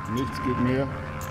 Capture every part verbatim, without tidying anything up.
Nichts geht mehr.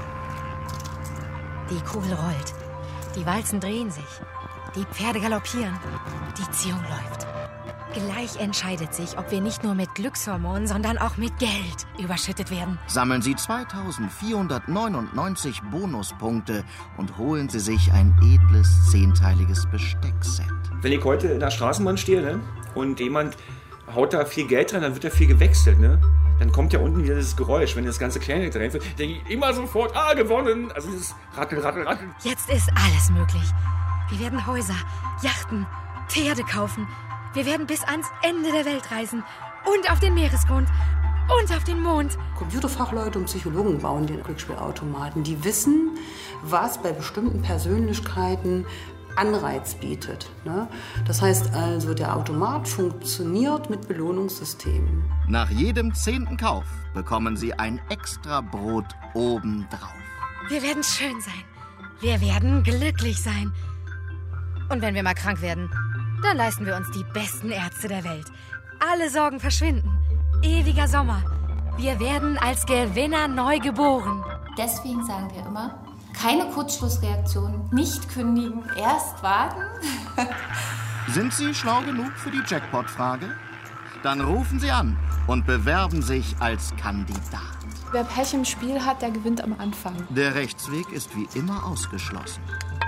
Die Kugel rollt. Die Walzen drehen sich. Die Pferde galoppieren. Die Ziehung läuft. Gleich entscheidet sich, ob wir nicht nur mit Glückshormonen, sondern auch mit Geld überschüttet werden. Sammeln Sie zweitausendvierhundertneunundneunzig Bonuspunkte und holen Sie sich ein edles, zehnteiliges Besteckset. Wenn ich heute in der Straßenbahn stehe, ne, und jemand haut da viel Geld rein, dann wird da viel gewechselt, ne? Dann kommt ja unten wieder dieses Geräusch. Wenn das ganze Kleingeld reinfällt, denke ich immer sofort, ah, gewonnen. Also dieses Rattel, Rattel, Rattel. Jetzt ist alles möglich. Wir werden Häuser, Yachten, Pferde kaufen. Wir werden bis ans Ende der Welt reisen. Und auf den Meeresgrund. Und auf den Mond. Computerfachleute und Psychologen bauen die Glücksspielautomaten. Die wissen, was bei bestimmten Persönlichkeiten Anreiz bietet. Ne? Das heißt also, der Automat funktioniert mit Belohnungssystemen. Nach jedem zehnten Kauf bekommen Sie ein extra Brot obendrauf. Wir werden schön sein. Wir werden glücklich sein. Und wenn wir mal krank werden, dann leisten wir uns die besten Ärzte der Welt. Alle Sorgen verschwinden. Ewiger Sommer. Wir werden als Gewinner neu geboren. Deswegen sagen wir immer, keine Kurzschlussreaktion, nicht kündigen, erst warten. Sind Sie schlau genug für die Jackpot-Frage? Dann rufen Sie an und bewerben sich als Kandidat. Wer Pech im Spiel hat, der gewinnt am Anfang. Der Rechtsweg ist wie immer ausgeschlossen.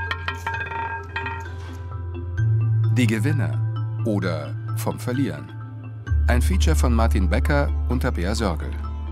Die Gewinner oder vom Verlieren. Ein Feature von Martin Becker und Tabea Sörgel.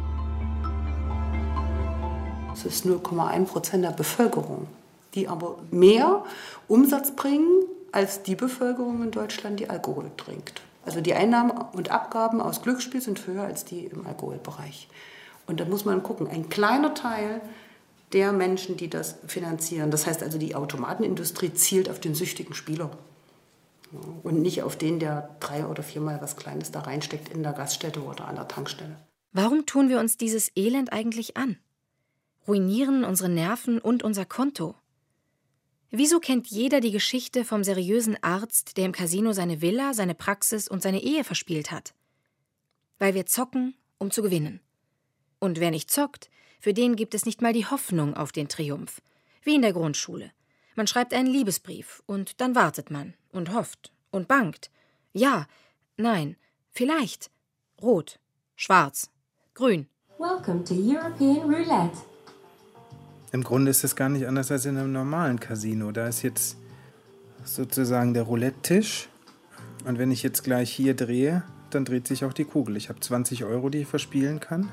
Es ist null Komma eins Prozent der Bevölkerung, die aber mehr Umsatz bringen als die Bevölkerung in Deutschland, die Alkohol trinkt. Also die Einnahmen und Abgaben aus Glücksspiel sind höher als die im Alkoholbereich. Und da muss man gucken, ein kleiner Teil der Menschen, die das finanzieren. Das heißt also, die Automatenindustrie zielt auf den süchtigen Spieler. Und nicht auf den, der drei oder viermal was Kleines da reinsteckt in der Gaststätte oder an der Tankstelle. Warum tun wir uns dieses Elend eigentlich an? Ruinieren unsere Nerven und unser Konto? Wieso kennt jeder die Geschichte vom seriösen Arzt, der im Casino seine Villa, seine Praxis und seine Ehe verspielt hat? Weil wir zocken, um zu gewinnen. Und wer nicht zockt, für den gibt es nicht mal die Hoffnung auf den Triumph. Wie in der Grundschule. Man schreibt einen Liebesbrief und dann wartet man und hofft und bangt. Ja, nein, vielleicht. Rot, schwarz, grün. Welcome to European Roulette. Im Grunde ist das gar nicht anders als in einem normalen Casino. Da ist jetzt sozusagen der Roulette-Tisch. Und wenn ich jetzt gleich hier drehe, dann dreht sich auch die Kugel. Ich habe zwanzig Euro, die ich verspielen kann.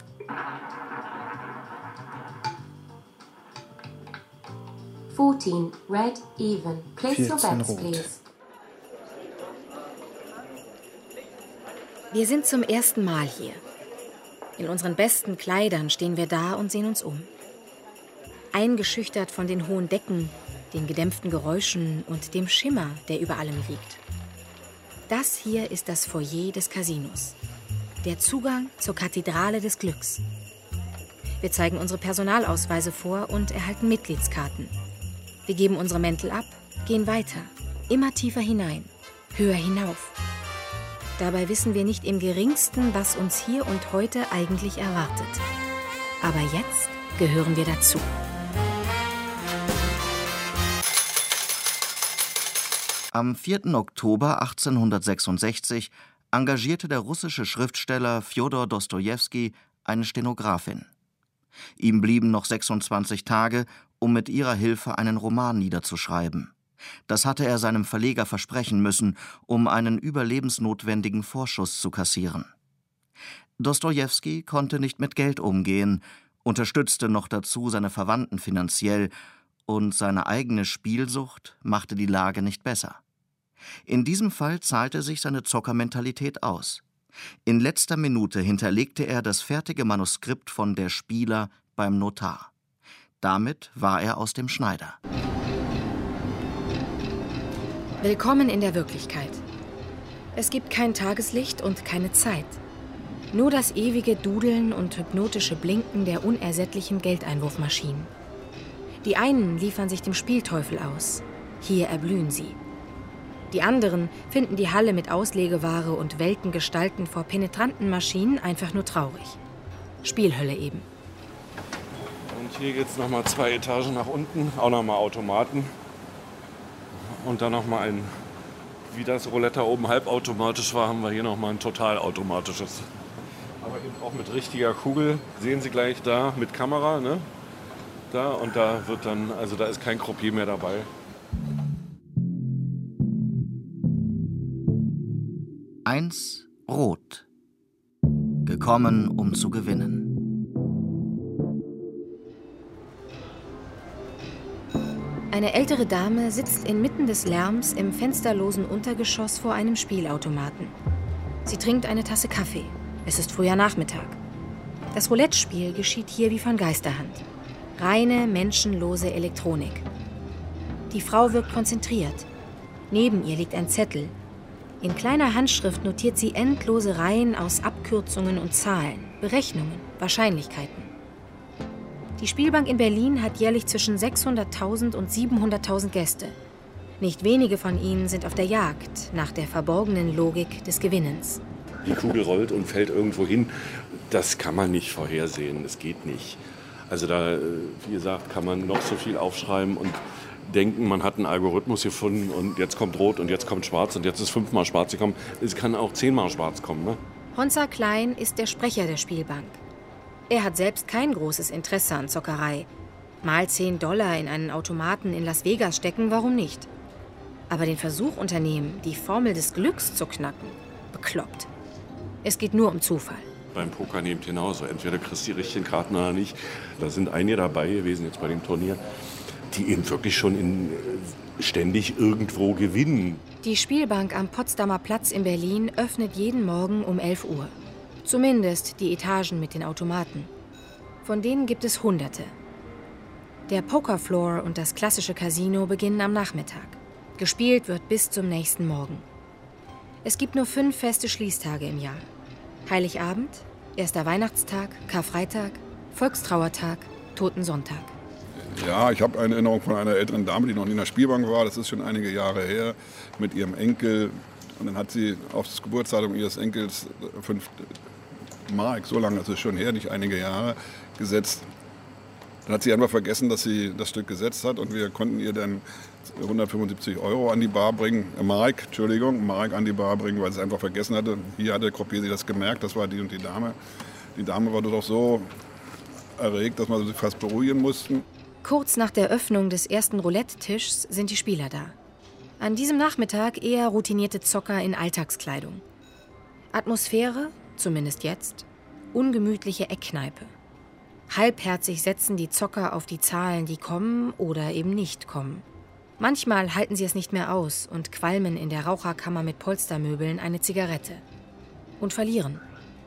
fourteen, red, even. Place your bets, rot. please. Wir sind zum ersten Mal hier. In unseren besten Kleidern stehen wir da und sehen uns um. Eingeschüchtert von den hohen Decken, den gedämpften Geräuschen und dem Schimmer, der über allem liegt. Das hier ist das Foyer des Casinos. Der Zugang zur Kathedrale des Glücks. Wir zeigen unsere Personalausweise vor und erhalten Mitgliedskarten. Wir geben unsere Mäntel ab, gehen weiter, immer tiefer hinein, höher hinauf. Dabei wissen wir nicht im Geringsten, was uns hier und heute eigentlich erwartet. Aber jetzt gehören wir dazu. Am vierten Oktober achtzehnhundertsechsundsechzig engagierte der russische Schriftsteller Fjodor Dostojewski eine Stenografin. Ihm blieben noch sechsundzwanzig Tage, um mit ihrer Hilfe einen Roman niederzuschreiben. Das hatte er seinem Verleger versprechen müssen, um einen überlebensnotwendigen Vorschuss zu kassieren. Dostojewski konnte nicht mit Geld umgehen, unterstützte noch dazu seine Verwandten finanziell, und seine eigene Spielsucht machte die Lage nicht besser. In diesem Fall zahlte sich seine Zockermentalität aus. In letzter Minute hinterlegte er das fertige Manuskript von Der Spieler beim Notar. Damit war er aus dem Schneider. Willkommen in der Wirklichkeit. Es gibt kein Tageslicht und keine Zeit. Nur das ewige Dudeln und hypnotische Blinken der unersättlichen Geldeinwurfmaschinen. Die einen liefern sich dem Spielteufel aus. Hier erblühen sie. Die anderen finden die Halle mit Auslegeware und welken Gestalten vor penetranten Maschinen einfach nur traurig. Spielhölle eben. Und hier geht es nochmal zwei Etagen nach unten, auch nochmal Automaten. Und dann nochmal ein, wie das Roulette da oben halbautomatisch war, haben wir hier nochmal ein totalautomatisches. Aber eben auch mit richtiger Kugel, sehen Sie gleich da, mit Kamera, ne? Da und da wird dann, also da ist kein Croupier mehr dabei. Eins rot. Gekommen, um zu gewinnen. Eine ältere Dame sitzt inmitten des Lärms im fensterlosen Untergeschoss vor einem Spielautomaten. Sie trinkt eine Tasse Kaffee. Es ist früher Nachmittag. Das Roulette-Spiel geschieht hier wie von Geisterhand. Reine, menschenlose Elektronik. Die Frau wirkt konzentriert. Neben ihr liegt ein Zettel. In kleiner Handschrift notiert sie endlose Reihen aus Abkürzungen und Zahlen, Berechnungen, Wahrscheinlichkeiten. Die Spielbank in Berlin hat jährlich zwischen sechshunderttausend und siebenhunderttausend Gäste. Nicht wenige von ihnen sind auf der Jagd nach der verborgenen Logik des Gewinnens. Die Kugel rollt und fällt irgendwo hin. Das kann man nicht vorhersehen. Es geht nicht. Also da, wie gesagt, kann man noch so viel aufschreiben und denken, man hat einen Algorithmus gefunden und jetzt kommt Rot und jetzt kommt Schwarz und jetzt ist fünfmal Schwarz gekommen. Es kann auch zehnmal Schwarz kommen, ne? Honza Klein ist der Sprecher der Spielbank. Er hat selbst kein großes Interesse an Zockerei. Mal zehn Dollar in einen Automaten in Las Vegas stecken, warum nicht? Aber den Versuch unternehmen, die Formel des Glücks zu knacken, bekloppt. Es geht nur um Zufall. Beim Poker nehmt genauso. Entweder kriegst du die richtigen Karten oder nicht. Da sind einige dabei gewesen jetzt bei dem Turnier, die eben wirklich schon in, ständig irgendwo gewinnen. Die Spielbank am Potsdamer Platz in Berlin öffnet jeden Morgen um elf Uhr. Zumindest die Etagen mit den Automaten. Von denen gibt es Hunderte. Der Pokerfloor und das klassische Casino beginnen am Nachmittag. Gespielt wird bis zum nächsten Morgen. Es gibt nur fünf feste Schließtage im Jahr. Heiligabend, erster Weihnachtstag, Karfreitag, Volkstrauertag, Totensonntag. Ja, ich habe eine Erinnerung von einer älteren Dame, die noch nie in der Spielbank war. Das ist schon einige Jahre her, mit ihrem Enkel. Und dann hat sie auf das Geburtsdatum ihres Enkels fünf Mark, so lange ist es schon her, nicht einige Jahre, gesetzt. Dann hat sie einfach vergessen, dass sie das Stück gesetzt hat und wir konnten ihr dann hundertfünfundsiebzig Euro an die Bar bringen, äh, Mark, Entschuldigung, Mark an die Bar bringen, weil sie es einfach vergessen hatte. Hier hatte der Croupier sie das gemerkt, das war die und die Dame. Die Dame war doch so erregt, dass wir sie fast beruhigen mussten. Kurz nach der Öffnung des ersten Roulette-Tischs sind die Spieler da. An diesem Nachmittag eher routinierte Zocker in Alltagskleidung. Atmosphäre, zumindest jetzt, ungemütliche Eckkneipe. Halbherzig setzen die Zocker auf die Zahlen, die kommen oder eben nicht kommen. Manchmal halten sie es nicht mehr aus und qualmen in der Raucherkammer mit Polstermöbeln eine Zigarette. Und verlieren,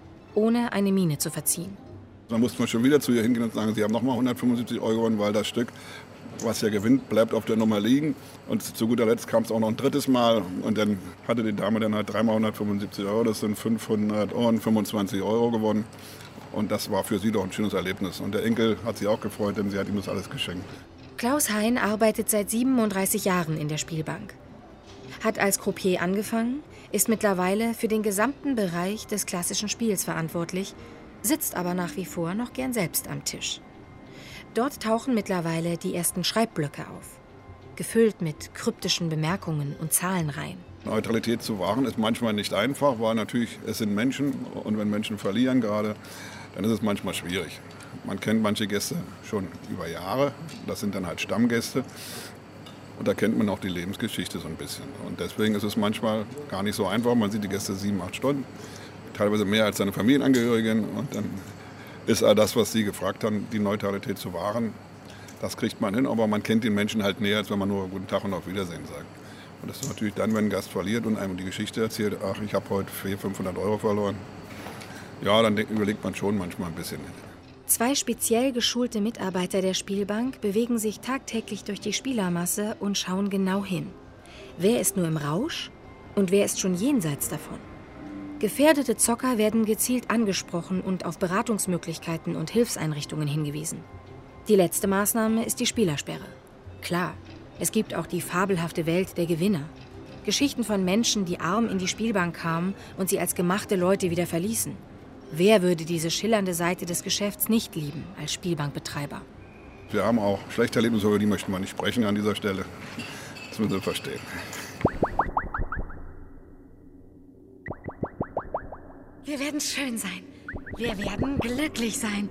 ohne eine Miene zu verziehen. Dann musste man schon wieder zu ihr hingehen und sagen, sie haben nochmal hundertfünfundsiebzig Euro gewonnen, weil das Stück, was ja gewinnt, bleibt auf der Nummer liegen. Und zu guter Letzt kam es auch noch ein drittes Mal. Und dann hatte die Dame dann halt dreimal hundertfünfundsiebzig Euro, das sind fünfhundertfünfundzwanzig Euro gewonnen. Und das war für sie doch ein schönes Erlebnis. Und der Enkel hat sich auch gefreut, denn sie hat ihm das alles geschenkt. Klaus Hein arbeitet seit siebenunddreißig Jahren in der Spielbank. Hat als Croupier angefangen, ist mittlerweile für den gesamten Bereich des klassischen Spiels verantwortlich, sitzt aber nach wie vor noch gern selbst am Tisch. Dort tauchen mittlerweile die ersten Schreibblöcke auf, gefüllt mit kryptischen Bemerkungen und Zahlenreihen. Neutralität zu wahren ist manchmal nicht einfach, weil natürlich es sind Menschen und wenn Menschen verlieren gerade, dann ist es manchmal schwierig. Man kennt manche Gäste schon über Jahre, das sind dann halt Stammgäste und da kennt man auch die Lebensgeschichte so ein bisschen. Und deswegen ist es manchmal gar nicht so einfach, man sieht die Gäste sieben, acht Stunden, teilweise mehr als seine Familienangehörigen und dann ist all das, was Sie gefragt haben, die Neutralität zu wahren, das kriegt man hin, aber man kennt den Menschen halt näher, als wenn man nur Guten Tag und auf Wiedersehen sagt. Und das ist natürlich dann, wenn ein Gast verliert und einem die Geschichte erzählt, ach, ich habe heute vierhundert, fünfhundert Euro verloren. Ja, dann überlegt man schon manchmal ein bisschen. Zwei speziell geschulte Mitarbeiter der Spielbank bewegen sich tagtäglich durch die Spielermasse und schauen genau hin. Wer ist nur im Rausch und wer ist schon jenseits davon? Gefährdete Zocker werden gezielt angesprochen und auf Beratungsmöglichkeiten und Hilfseinrichtungen hingewiesen. Die letzte Maßnahme ist die Spielersperre. Klar, es gibt auch die fabelhafte Welt der Gewinner. Geschichten von Menschen, die arm in die Spielbank kamen und sie als gemachte Leute wieder verließen. Wer würde diese schillernde Seite des Geschäfts nicht lieben als Spielbankbetreiber? Wir haben auch schlechte Erlebnisse, über die möchten wir nicht sprechen an dieser Stelle. Das müssen Sie verstehen. Wir werden schön sein. Wir werden glücklich sein.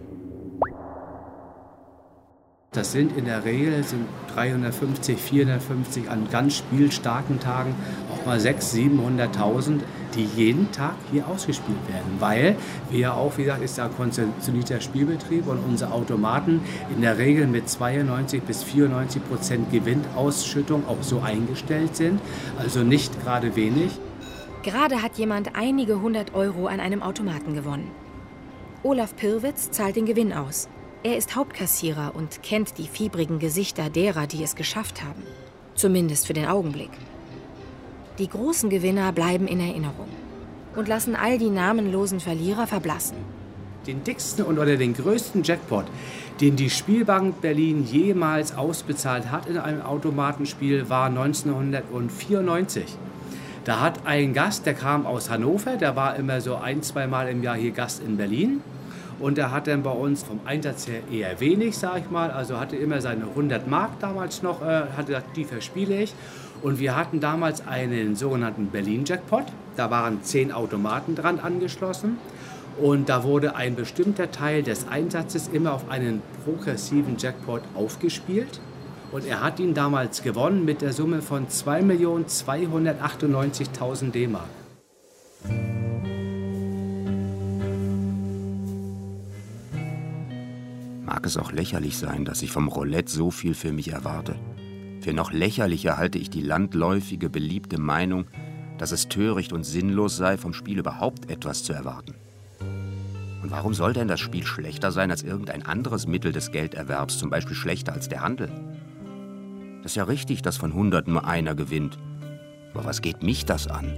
Das sind in der Regel sind dreihundertfünfzig, vierhundertfünfzig an ganz spielstarken Tagen auch mal sechshunderttausend, siebenhunderttausend, die jeden Tag hier ausgespielt werden. Weil wir ja auch, wie gesagt, ist da konzentrierter Spielbetrieb und unsere Automaten in der Regel mit zweiundneunzig bis vierundneunzig Prozent Gewinnausschüttung auch so eingestellt sind. Also nicht gerade wenig. Gerade hat jemand einige hundert Euro an einem Automaten gewonnen. Olaf Pirwitz zahlt den Gewinn aus. Er ist Hauptkassierer und kennt die fiebrigen Gesichter derer, die es geschafft haben. Zumindest für den Augenblick. Die großen Gewinner bleiben in Erinnerung und lassen all die namenlosen Verlierer verblassen. Den dicksten und oder den größten Jackpot, den die Spielbank Berlin jemals ausbezahlt hat in einem Automatenspiel, war neunzehnhundertvierundneunzig. Da hat ein Gast, der kam aus Hannover, der war immer so ein, zwei Mal im Jahr hier Gast in Berlin. Und er hat dann bei uns vom Einsatz her eher wenig, sag ich mal. Also hatte immer seine hundert Mark damals noch, äh, hat gesagt, die verspiele ich. Und wir hatten damals einen sogenannten Berlin-Jackpot. Da waren zehn Automaten dran angeschlossen. Und da wurde ein bestimmter Teil des Einsatzes immer auf einen progressiven Jackpot aufgespielt. Und er hat ihn damals gewonnen mit der Summe von zwei Millionen zweihundertachtundneunzigtausend D-Mark. Mag es auch lächerlich sein, dass ich vom Roulette so viel für mich erwarte. Für noch lächerlicher halte ich die landläufige, beliebte Meinung, dass es töricht und sinnlos sei, vom Spiel überhaupt etwas zu erwarten. Und warum soll denn das Spiel schlechter sein als irgendein anderes Mittel des Gelderwerbs, zum Beispiel schlechter als der Handel? Das ist ja richtig, dass von hundert nur einer gewinnt. Aber was geht mich das an?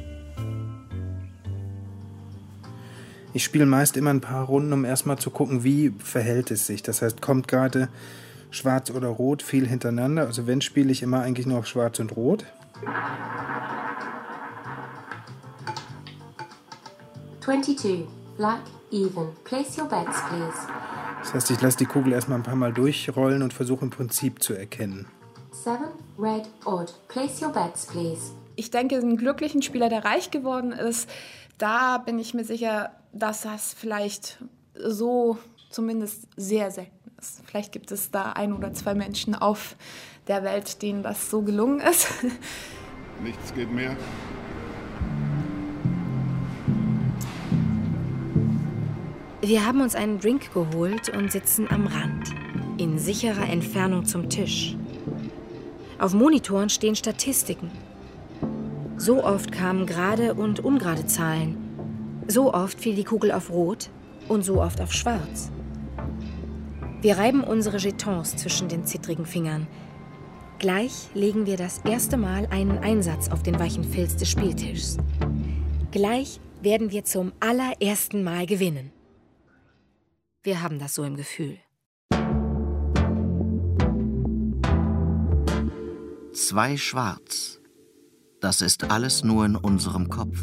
Ich spiele meist immer ein paar Runden, um erstmal zu gucken, wie verhält es sich. Das heißt, kommt gerade Schwarz oder Rot viel hintereinander. Also wenn, spiele ich immer eigentlich nur auf Schwarz und Rot. twenty-two. Black, even. Place your bets, please. Das heißt, ich lasse die Kugel erstmal ein paar Mal durchrollen und versuche im Prinzip zu erkennen. seven. Red, odd. Place your bets, please. Ich denke, einen glücklichen Spieler, der reich geworden ist, da bin ich mir sicher, dass das vielleicht so zumindest sehr selten ist. Vielleicht gibt es da ein oder zwei Menschen auf der Welt, denen das so gelungen ist. Nichts geht mehr. Wir haben uns einen Drink geholt und sitzen am Rand, in sicherer Entfernung zum Tisch. Auf Monitoren stehen Statistiken. So oft kamen gerade und ungerade Zahlen. So oft fiel die Kugel auf Rot und so oft auf Schwarz. Wir reiben unsere Jetons zwischen den zittrigen Fingern. Gleich legen wir das erste Mal einen Einsatz auf den weichen Filz des Spieltischs. Gleich werden wir zum allerersten Mal gewinnen. Wir haben das so im Gefühl. Zwei Schwarz. Das ist alles nur in unserem Kopf.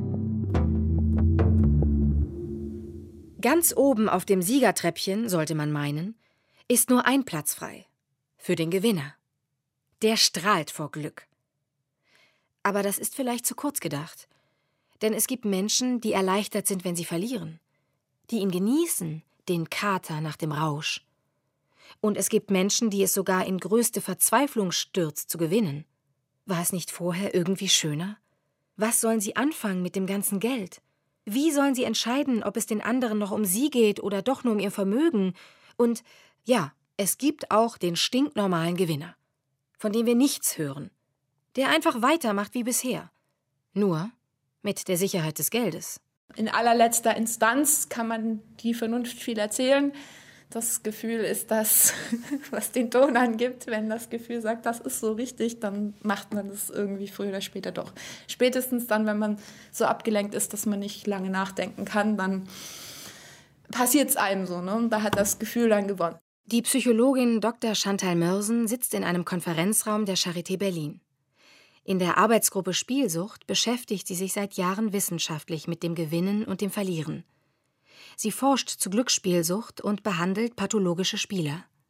Ganz oben auf dem Siegertreppchen, sollte man meinen, ist nur ein Platz frei. Für den Gewinner. Der strahlt vor Glück. Aber das ist vielleicht zu kurz gedacht. Denn es gibt Menschen, die erleichtert sind, wenn sie verlieren. Die ihn genießen, den Kater nach dem Rausch. Und es gibt Menschen, die es sogar in größte Verzweiflung stürzt, zu gewinnen. War es nicht vorher irgendwie schöner? Was sollen sie anfangen mit dem ganzen Geld? Wie sollen sie entscheiden, ob es den anderen noch um sie geht oder doch nur um ihr Vermögen? Und ja, es gibt auch den stinknormalen Gewinner, von dem wir nichts hören, der einfach weitermacht wie bisher. Nur mit der Sicherheit des Geldes. In allerletzter Instanz kann man die Vernunft viel erzählen. Das Gefühl ist das, was den Ton angibt. Wenn das Gefühl sagt, das ist so richtig, dann macht man das irgendwie früher oder später doch. Spätestens dann, wenn man so abgelenkt ist, dass man nicht lange nachdenken kann, dann passiert es einem so, ne? Und da hat das Gefühl dann gewonnen. Die Psychologin Doktor Chantal Mörsen sitzt in einem Konferenzraum der Charité Berlin. In der Arbeitsgruppe Spielsucht beschäftigt sie sich seit Jahren wissenschaftlich mit dem Gewinnen und dem Verlieren. Sie forscht zu Glücksspielsucht und behandelt pathologische Spieler.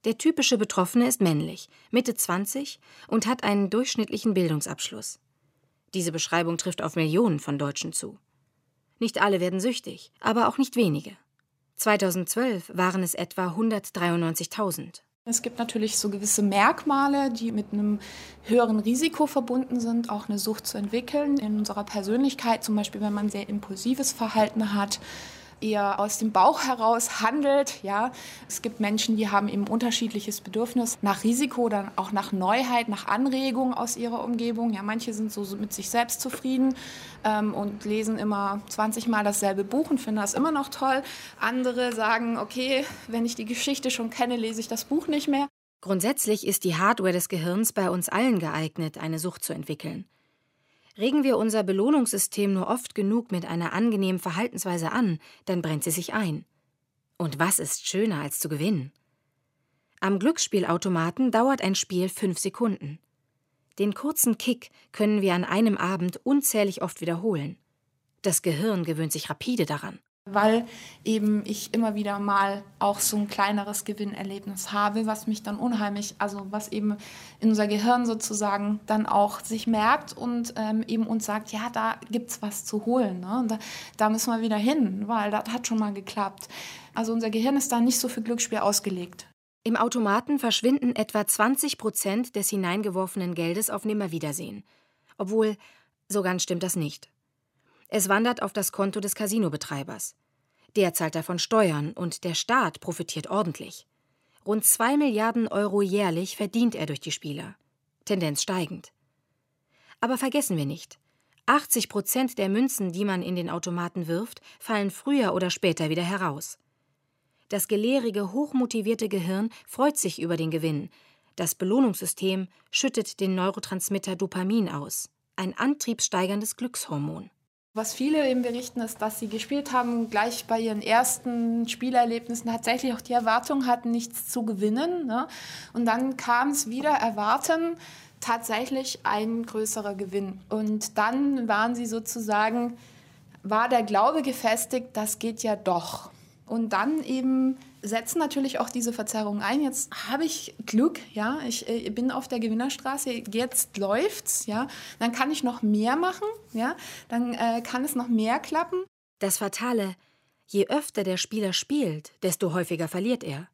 Der typische Betroffene ist männlich, Mitte zwanzig und hat einen durchschnittlichen Bildungsabschluss. Diese Beschreibung trifft auf Millionen von Deutschen zu. Nicht alle werden süchtig, aber auch nicht wenige. zweitausendzwölf waren es etwa hundertdreiundneunzigtausend. Es gibt natürlich so gewisse Merkmale, die mit einem höheren Risiko verbunden sind, auch eine Sucht zu entwickeln. In unserer Persönlichkeit, zum Beispiel, wenn man sehr impulsives Verhalten hat, eher aus dem Bauch heraus handelt. Ja. Es gibt Menschen, die haben eben unterschiedliches Bedürfnis nach Risiko oder auch nach Neuheit, nach Anregung aus ihrer Umgebung. Ja, manche sind so mit sich selbst zufrieden ähm, und lesen immer zwanzig Mal dasselbe Buch und finden das immer noch toll. Andere sagen, okay, wenn ich die Geschichte schon kenne, lese ich das Buch nicht mehr. Grundsätzlich ist die Hardware des Gehirns bei uns allen geeignet, eine Sucht zu entwickeln. Regen wir unser Belohnungssystem nur oft genug mit einer angenehmen Verhaltensweise an, dann brennt sie sich ein. Und was ist schöner als zu gewinnen? Am Glücksspielautomaten dauert ein Spiel fünf Sekunden. Den kurzen Kick können wir an einem Abend unzählig oft wiederholen. Das Gehirn gewöhnt sich rapide daran. Weil eben ich immer wieder mal auch so ein kleineres Gewinnerlebnis habe, was mich dann unheimlich, also was eben in unser Gehirn sozusagen dann auch sich merkt und ähm, eben uns sagt, ja, da gibt's was zu holen, ne? Und da, da müssen wir wieder hin, weil das hat schon mal geklappt. Also unser Gehirn ist da nicht so für Glücksspiel ausgelegt. Im Automaten verschwinden etwa zwanzig Prozent des hineingeworfenen Geldes auf Nimmerwiedersehen. Obwohl, so ganz stimmt das nicht. Es wandert auf das Konto des Casinobetreibers. Der zahlt davon Steuern und der Staat profitiert ordentlich. Rund zwei Milliarden Euro jährlich verdient er durch die Spieler. Tendenz steigend. Aber vergessen wir nicht, achtzig Prozent der Münzen, die man in den Automaten wirft, fallen früher oder später wieder heraus. Das gelehrige, hochmotivierte Gehirn freut sich über den Gewinn. Das Belohnungssystem schüttet den Neurotransmitter Dopamin aus, ein antriebssteigerndes Glückshormon. Was viele eben berichten, ist, dass sie gespielt haben, gleich bei ihren ersten Spielerlebnissen tatsächlich auch die Erwartung hatten, nichts zu gewinnen. Ne? Und dann kam es wieder erwarten, tatsächlich ein größerer Gewinn. Und dann waren sie sozusagen, war der Glaube gefestigt, das geht ja doch. Und dann eben setzen natürlich auch diese Verzerrungen ein. Jetzt habe ich Glück, ja, ich äh, bin auf der Gewinnerstraße, jetzt läuft's, ja, dann kann ich noch mehr machen, ja, dann äh, kann es noch mehr klappen. Das Fatale, je öfter der Spieler spielt, desto häufiger verliert er.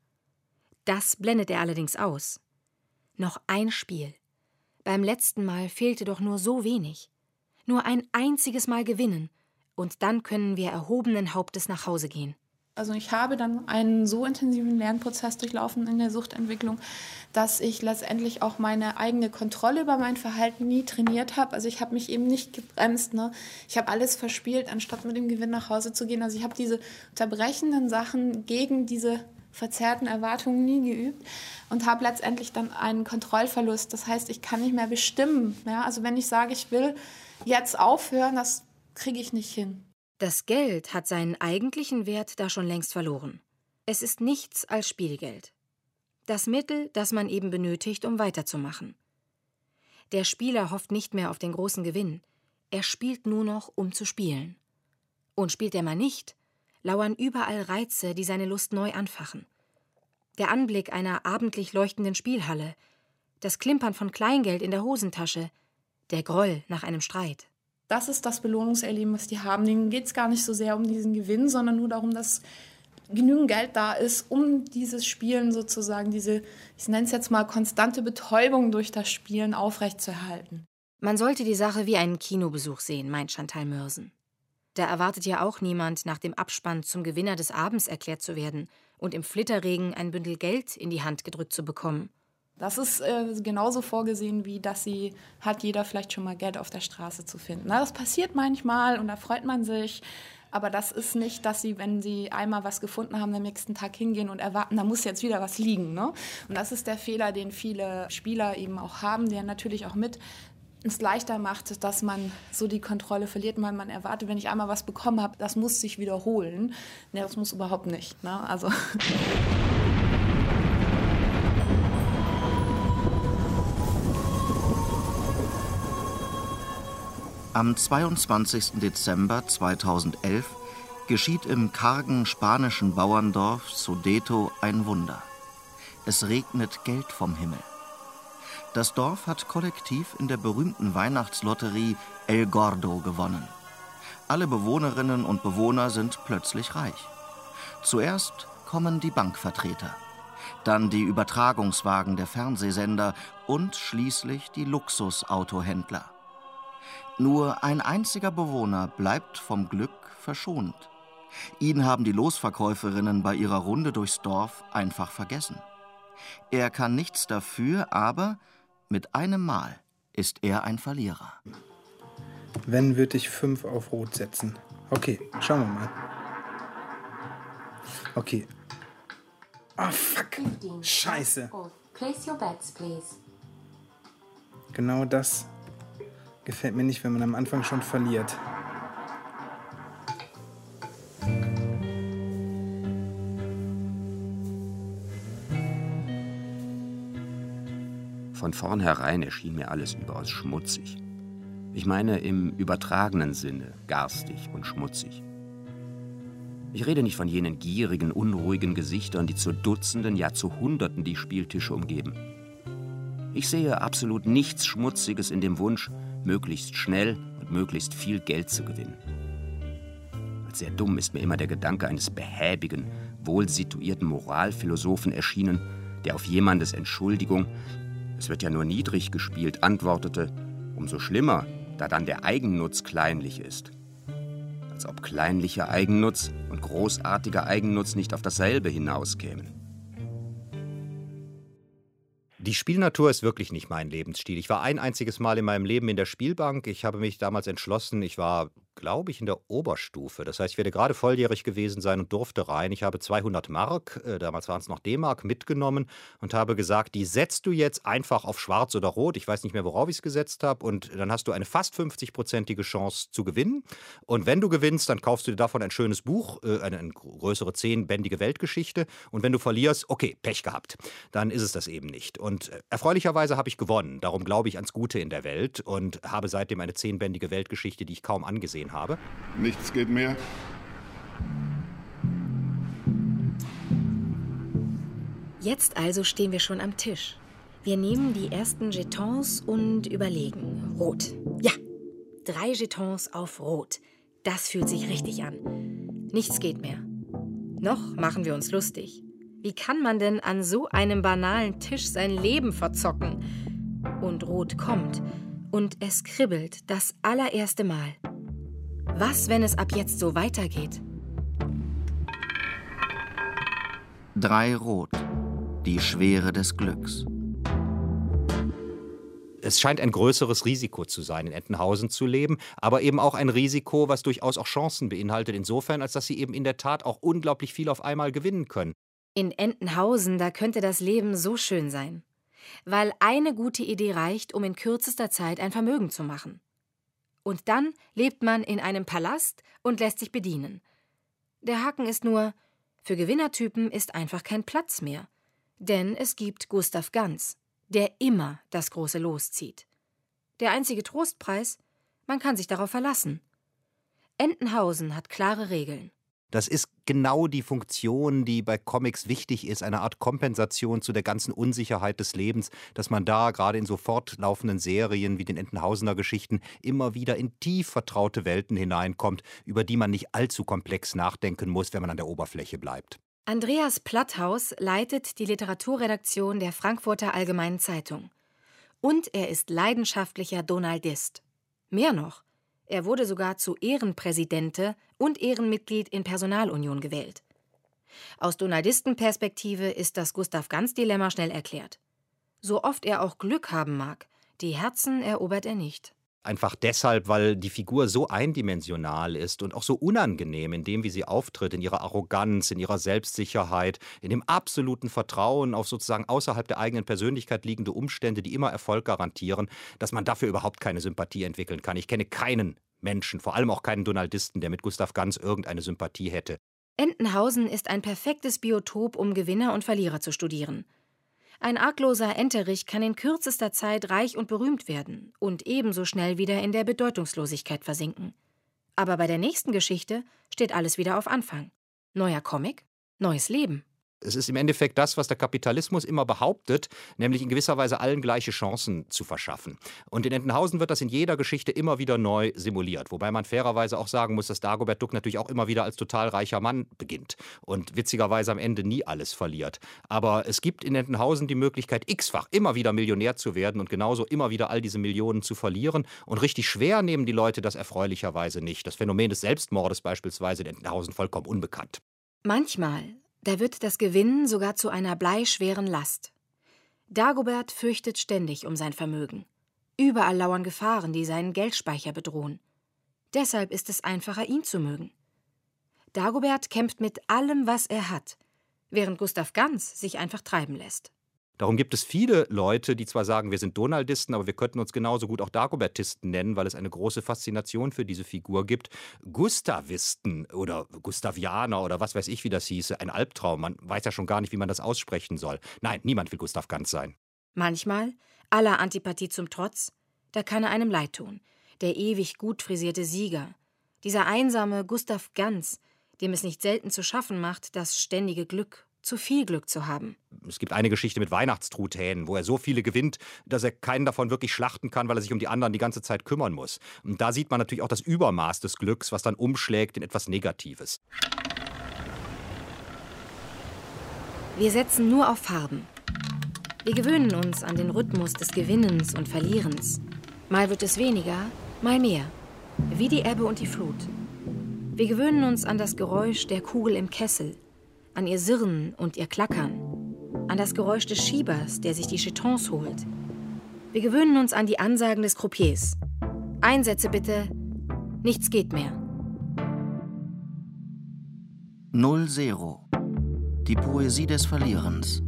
Das blendet er allerdings aus. Noch ein Spiel. Beim letzten Mal fehlte doch nur so wenig. Nur ein einziges Mal gewinnen und dann können wir erhobenen Hauptes nach Hause gehen. Also ich habe dann einen so intensiven Lernprozess durchlaufen in der Suchtentwicklung, dass ich letztendlich auch meine eigene Kontrolle über mein Verhalten nie trainiert habe. Also ich habe mich eben nicht gebremst. Ne? Ich habe alles verspielt, anstatt mit dem Gewinn nach Hause zu gehen. Also ich habe diese unterbrechenden Sachen gegen diese verzerrten Erwartungen nie geübt und habe letztendlich dann einen Kontrollverlust. Das heißt, ich kann nicht mehr bestimmen. Ja? Also wenn ich sage, ich will jetzt aufhören, das kriege ich nicht hin. Das Geld hat seinen eigentlichen Wert da schon längst verloren. Es ist nichts als Spielgeld. Das Mittel, das man eben benötigt, um weiterzumachen. Der Spieler hofft nicht mehr auf den großen Gewinn. Er spielt nur noch, um zu spielen. Und spielt er mal nicht, lauern überall Reize, die seine Lust neu anfachen. Der Anblick einer abendlich leuchtenden Spielhalle, das Klimpern von Kleingeld in der Hosentasche, der Groll nach einem Streit. Das ist das Belohnungserleben, was die haben. Denen geht es gar nicht so sehr um diesen Gewinn, sondern nur darum, dass genügend Geld da ist, um dieses Spielen sozusagen, diese, ich nenne es jetzt mal, konstante Betäubung durch das Spielen aufrechtzuerhalten. Man sollte die Sache wie einen Kinobesuch sehen, meint Chantal Mörsen. Da erwartet ja auch niemand, nach dem Abspann zum Gewinner des Abends erklärt zu werden und im Flitterregen ein Bündel Geld in die Hand gedrückt zu bekommen. Das ist äh, genauso vorgesehen, wie dass sie hat jeder vielleicht schon mal Geld auf der Straße zu finden. Na, das passiert manchmal und da freut man sich. Aber das ist nicht, dass sie, wenn sie einmal was gefunden haben, am nächsten Tag hingehen und erwarten, da muss jetzt wieder was liegen. Ne? Und das ist der Fehler, den viele Spieler eben auch haben, der natürlich auch mit es leichter macht, dass man so die Kontrolle verliert, weil man erwartet, wenn ich einmal was bekommen habe, das muss sich wiederholen. Ne, das muss überhaupt nicht. Ne? Also Am zweiundzwanzigsten Dezember zweitausendelf geschieht im kargen spanischen Bauerndorf Sodeto ein Wunder. Es regnet Geld vom Himmel. Das Dorf hat kollektiv in der berühmten Weihnachtslotterie El Gordo gewonnen. Alle Bewohnerinnen und Bewohner sind plötzlich reich. Zuerst kommen die Bankvertreter, dann die Übertragungswagen der Fernsehsender und schließlich die Luxusautohändler. Nur ein einziger Bewohner bleibt vom Glück verschont. Ihn haben die Losverkäuferinnen bei ihrer Runde durchs Dorf einfach vergessen. Er kann nichts dafür, aber mit einem Mal ist er ein Verlierer. Wenn, würde ich fünf auf Rot setzen. Okay, schauen wir mal. Okay. Ah, oh, fuck. Scheiße. Place your bets, please. Genau das gefällt mir nicht, wenn man am Anfang schon verliert. Von vornherein erschien mir alles überaus schmutzig. Ich meine im übertragenen Sinne garstig und schmutzig. Ich rede nicht von jenen gierigen, unruhigen Gesichtern, die zu Dutzenden, ja zu Hunderten die Spieltische umgeben. Ich sehe absolut nichts Schmutziges in dem Wunsch, möglichst schnell und möglichst viel Geld zu gewinnen. Als sehr dumm ist mir immer der Gedanke eines behäbigen, wohlsituierten Moralphilosophen erschienen, der auf jemandes Entschuldigung, es wird ja nur niedrig gespielt, antwortete, umso schlimmer, da dann der Eigennutz kleinlich ist. Als ob kleinlicher Eigennutz und großartiger Eigennutz nicht auf dasselbe hinauskämen. Die Spielnatur ist wirklich nicht mein Lebensstil. Ich war ein einziges Mal in meinem Leben in der Spielbank. Ich habe mich damals entschlossen, ich war, glaube ich, in der Oberstufe. Das heißt, ich werde gerade volljährig gewesen sein und durfte rein. Ich habe zweihundert Mark, äh, damals waren es noch D-Mark, mitgenommen und habe gesagt, die setzt du jetzt einfach auf schwarz oder rot. Ich weiß nicht mehr, worauf ich es gesetzt habe. Und dann hast du eine fast fünfzig-prozentige Chance zu gewinnen. Und wenn du gewinnst, dann kaufst du dir davon ein schönes Buch, äh, eine, eine größere zehnbändige Weltgeschichte. Und wenn du verlierst, okay, Pech gehabt. Dann ist es das eben nicht. Und Und erfreulicherweise habe ich gewonnen. Darum glaube ich ans Gute in der Welt und habe seitdem eine zehnbändige Weltgeschichte, die ich kaum angesehen habe. Nichts geht mehr. Jetzt also stehen wir schon am Tisch. Wir nehmen die ersten Jetons und überlegen. Rot. Ja, drei Jetons auf Rot. Das fühlt sich richtig an. Nichts geht mehr. Noch machen wir uns lustig. Wie kann man denn an so einem banalen Tisch sein Leben verzocken? Und Rot kommt und es kribbelt das allererste Mal. Was, wenn es ab jetzt so weitergeht? Drei Rot. Die Schwere des Glücks. Es scheint ein größeres Risiko zu sein, in Entenhausen zu leben, aber eben auch ein Risiko, was durchaus auch Chancen beinhaltet, insofern, als dass Sie eben in der Tat auch unglaublich viel auf einmal gewinnen können. In Entenhausen, da könnte das Leben so schön sein. Weil eine gute Idee reicht, um in kürzester Zeit ein Vermögen zu machen. Und dann lebt man in einem Palast und lässt sich bedienen. Der Haken ist nur, für Gewinnertypen ist einfach kein Platz mehr. Denn es gibt Gustav Ganz, der immer das große Los zieht. Der einzige Trostpreis, man kann sich darauf verlassen. Entenhausen hat klare Regeln. Das ist genau die Funktion, die bei Comics wichtig ist, eine Art Kompensation zu der ganzen Unsicherheit des Lebens, dass man da gerade in so fortlaufenden Serien wie den Entenhausener Geschichten immer wieder in tief vertraute Welten hineinkommt, über die man nicht allzu komplex nachdenken muss, wenn man an der Oberfläche bleibt. Andreas Platthaus leitet die Literaturredaktion der Frankfurter Allgemeinen Zeitung. Und er ist leidenschaftlicher Donaldist. Mehr noch. Er wurde sogar zu Ehrenpräsidente und Ehrenmitglied in Personalunion gewählt. Aus Donaldistenperspektive ist das Gustav-Ganz-Dilemma schnell erklärt. So oft er auch Glück haben mag, die Herzen erobert er nicht. Einfach deshalb, weil die Figur so eindimensional ist und auch so unangenehm in dem, wie sie auftritt, in ihrer Arroganz, in ihrer Selbstsicherheit, in dem absoluten Vertrauen auf sozusagen außerhalb der eigenen Persönlichkeit liegende Umstände, die immer Erfolg garantieren, dass man dafür überhaupt keine Sympathie entwickeln kann. Ich kenne keinen Menschen, vor allem auch keinen Donaldisten, der mit Gustav Ganz irgendeine Sympathie hätte. Entenhausen ist ein perfektes Biotop, um Gewinner und Verlierer zu studieren. Ein argloser Enterich kann in kürzester Zeit reich und berühmt werden und ebenso schnell wieder in der Bedeutungslosigkeit versinken. Aber bei der nächsten Geschichte steht alles wieder auf Anfang. Neuer Comic, neues Leben. Es ist im Endeffekt das, was der Kapitalismus immer behauptet, nämlich in gewisser Weise allen gleiche Chancen zu verschaffen. Und in Entenhausen wird das in jeder Geschichte immer wieder neu simuliert. Wobei man fairerweise auch sagen muss, dass Dagobert Duck natürlich auch immer wieder als total reicher Mann beginnt und witzigerweise am Ende nie alles verliert. Aber es gibt in Entenhausen die Möglichkeit, x-fach immer wieder Millionär zu werden und genauso immer wieder all diese Millionen zu verlieren. Und richtig schwer nehmen die Leute das erfreulicherweise nicht. Das Phänomen des Selbstmordes beispielsweise in Entenhausen vollkommen unbekannt. Manchmal Da wird das Gewinnen sogar zu einer bleischweren Last. Dagobert fürchtet ständig um sein Vermögen. Überall lauern Gefahren, die seinen Geldspeicher bedrohen. Deshalb ist es einfacher, ihn zu mögen. Dagobert kämpft mit allem, was er hat, während Gustav Ganz sich einfach treiben lässt. Darum gibt es viele Leute, die zwar sagen, wir sind Donaldisten, aber wir könnten uns genauso gut auch Dagobertisten nennen, weil es eine große Faszination für diese Figur gibt. Gustavisten oder Gustavianer oder was weiß ich, wie das hieße, ein Albtraum. Man weiß ja schon gar nicht, wie man das aussprechen soll. Nein, niemand will Gustav Ganz sein. Manchmal, aller Antipathie zum Trotz, da kann er einem leid tun. Der ewig gut frisierte Sieger. Dieser einsame Gustav Ganz, dem es nicht selten zu schaffen macht, das ständige Glück, zu viel Glück zu haben. Es gibt eine Geschichte mit Weihnachtstruthähnen, wo er so viele gewinnt, dass er keinen davon wirklich schlachten kann, weil er sich um die anderen die ganze Zeit kümmern muss. Und da sieht man natürlich auch das Übermaß des Glücks, was dann umschlägt in etwas Negatives. Wir setzen nur auf Farben. Wir gewöhnen uns an den Rhythmus des Gewinnens und Verlierens. Mal wird es weniger, mal mehr. Wie die Ebbe und die Flut. Wir gewöhnen uns an das Geräusch der Kugel im Kessel, an ihr Sirren und ihr Klackern, an das Geräusch des Schiebers, der sich die Jetons holt. Wir gewöhnen uns an die Ansagen des Croupiers. Einsätze bitte, nichts geht mehr. Null Zero. Die Poesie des Verlierens.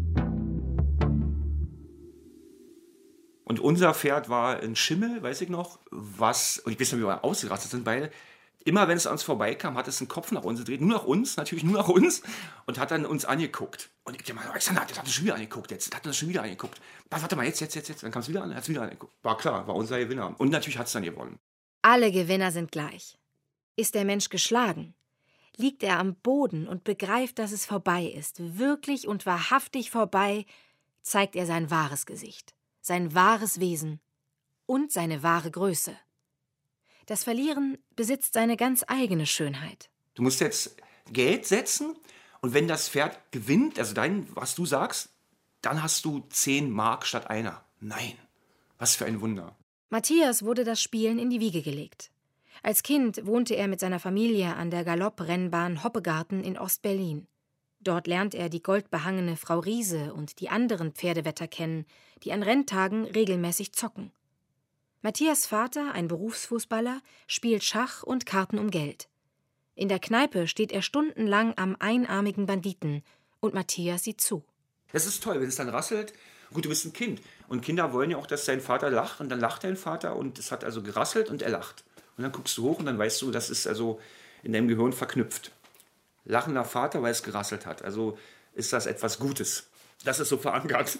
Und unser Pferd war ein Schimmel, weiß ich noch, was, und ich weiß nicht, wie wir ausgerastet sind beide. Immer wenn es an uns vorbeikam, hat es den Kopf nach uns gedreht, nur nach uns, natürlich nur nach uns, und hat dann uns angeguckt. Und ich dachte mal, Alexander, das hat uns schon wieder angeguckt, jetzt hat uns schon wieder angeguckt. Warte mal, jetzt, jetzt, jetzt, jetzt, dann kam es wieder an, hat es wieder angeguckt. War klar, war unser Gewinner. Und natürlich hat es dann gewonnen. Alle Gewinner sind gleich. Ist der Mensch geschlagen? Liegt er am Boden und begreift, dass es vorbei ist, wirklich und wahrhaftig vorbei, zeigt er sein wahres Gesicht, sein wahres Wesen und seine wahre Größe. Das Verlieren besitzt seine ganz eigene Schönheit. Du musst jetzt Geld setzen und wenn das Pferd gewinnt, also dein, was du sagst, dann hast du zehn Mark statt einer. Nein, was für ein Wunder. Matthias wurde das Spielen in die Wiege gelegt. Als Kind wohnte er mit seiner Familie an der Galopprennbahn Hoppegarten in Ostberlin. Dort lernt er die goldbehangene Frau Riese und die anderen Pferdewetter kennen, die an Renntagen regelmäßig zocken. Matthias' Vater, ein Berufsfußballer, spielt Schach und Karten um Geld. In der Kneipe steht er stundenlang am einarmigen Banditen und Matthias sieht zu. Das ist toll, wenn es dann rasselt. Gut, du bist ein Kind. Und Kinder wollen ja auch, dass dein Vater lacht. Und dann lacht dein Vater und es hat also gerasselt und er lacht. Und dann guckst du hoch und dann weißt du, das ist also in deinem Gehirn verknüpft. Lachender Vater, weil es gerasselt hat. Also ist das etwas Gutes. Das ist so verankert.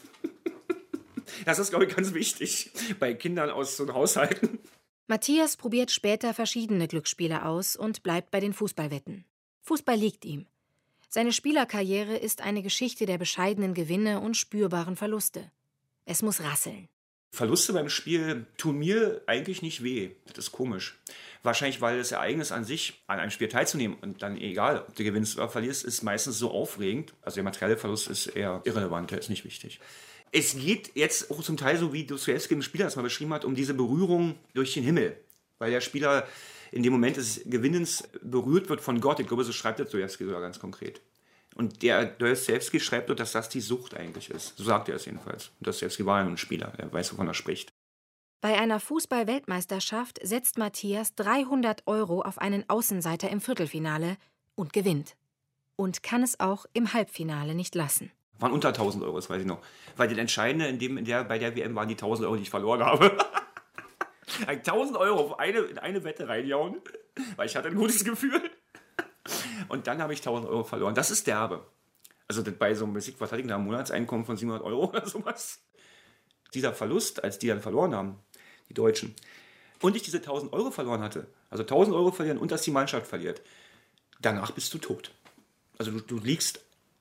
Das ist, glaube ich, ganz wichtig bei Kindern aus so Haushalten. Matthias probiert später verschiedene Glücksspiele aus und bleibt bei den Fußballwetten. Fußball liegt ihm. Seine Spielerkarriere ist eine Geschichte der bescheidenen Gewinne und spürbaren Verluste. Es muss rasseln. Verluste beim Spiel tun mir eigentlich nicht weh. Das ist komisch. Wahrscheinlich, weil das Ereignis an sich, an einem Spiel teilzunehmen und dann egal, ob du gewinnst oder verlierst, ist meistens so aufregend. Also der materielle Verlust ist eher irrelevant, der ist nicht wichtig. Es geht jetzt auch zum Teil so, wie Dostojewski im Spieler das mal beschrieben hat, um diese Berührung durch den Himmel. Weil der Spieler in dem Moment des Gewinnens berührt wird von Gott. Ich glaube, so schreibt Dostojewski sogar ganz konkret. Und der Dostojewski schreibt dort, dass das die Sucht eigentlich ist. So sagt er es jedenfalls. Und Dostojewski war ja ein Spieler, er weiß, wovon er spricht. Bei einer Fußball-Weltmeisterschaft setzt Matthias dreihundert Euro auf einen Außenseiter im Viertelfinale und gewinnt. Und kann es auch im Halbfinale nicht lassen. Waren unter tausend Euro, das weiß ich noch. Weil das Entscheidende in dem, in der, bei der W M waren die tausend Euro, die ich verloren habe. tausend Euro auf eine, in eine Wette reinjauen, weil ich hatte ein gutes Gefühl. Und dann habe ich tausend Euro verloren. Das ist derbe. Also das bei so einem, was hatte ich da, ein Monatseinkommen von siebenhundert Euro oder sowas. Dieser Verlust, als die dann verloren haben, die Deutschen, und ich diese tausend Euro verloren hatte, also tausend Euro verlieren und dass die Mannschaft verliert, danach bist du tot. Also du, du liegst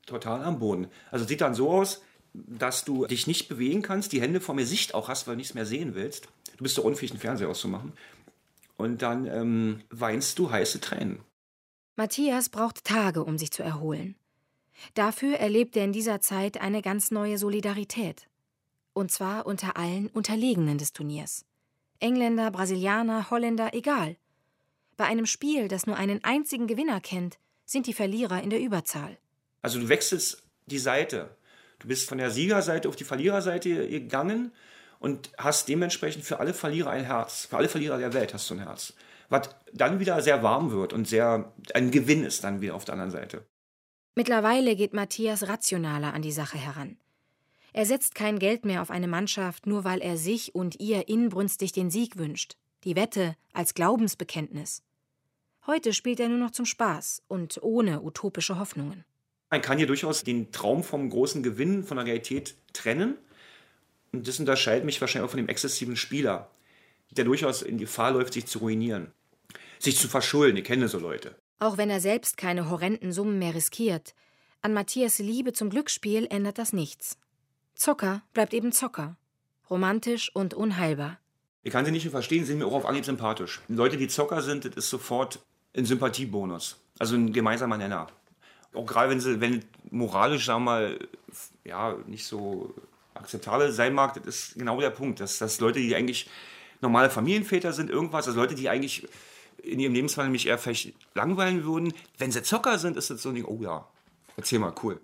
total am Boden. Also sieht dann so aus, dass du dich nicht bewegen kannst, die Hände vor mir Sicht auch hast, weil du nichts mehr sehen willst. Du bist so unfähig, den Fernseher auszumachen. Und dann ähm, weinst du heiße Tränen. Matthias braucht Tage, um sich zu erholen. Dafür erlebt er in dieser Zeit eine ganz neue Solidarität. Und zwar unter allen Unterlegenen des Turniers. Engländer, Brasilianer, Holländer, egal. Bei einem Spiel, das nur einen einzigen Gewinner kennt, sind die Verlierer in der Überzahl. Also du wechselst die Seite. Du bist von der Siegerseite auf die Verliererseite gegangen und hast dementsprechend für alle Verlierer ein Herz. Für alle Verlierer der Welt hast du ein Herz. Was dann wieder sehr warm wird und sehr ein Gewinn ist dann wieder auf der anderen Seite. Mittlerweile geht Matthias rationaler an die Sache heran. Er setzt kein Geld mehr auf eine Mannschaft, nur weil er sich und ihr inbrünstig den Sieg wünscht. Die Wette als Glaubensbekenntnis. Heute spielt er nur noch zum Spaß und ohne utopische Hoffnungen. Man kann hier durchaus den Traum vom großen Gewinn von der Realität trennen. Und das unterscheidet mich wahrscheinlich auch von dem exzessiven Spieler, der durchaus in Gefahr läuft, sich zu ruinieren. Sich zu verschulden, ich kenne so Leute. Auch wenn er selbst keine horrenden Summen mehr riskiert, an Matthias Liebe zum Glücksspiel ändert das nichts. Zocker bleibt eben Zocker. Romantisch und unheilbar. Ich kann sie nicht verstehen, sind mir auch auf Anhieb sympathisch. Leute, die Zocker sind, das ist sofort ein Sympathiebonus. Also ein gemeinsamer Nenner. Auch gerade wenn sie, wenn moralisch, sagen wir mal, ja, nicht so akzeptabel sein mag, das ist genau der Punkt. Dass, dass Leute, die eigentlich normale Familienväter sind, irgendwas, also Leute, die eigentlich in ihrem Lebenswandel mich eher vielleicht langweilen würden, wenn sie Zocker sind, ist das so ein Ding, oh ja, erzähl mal, cool.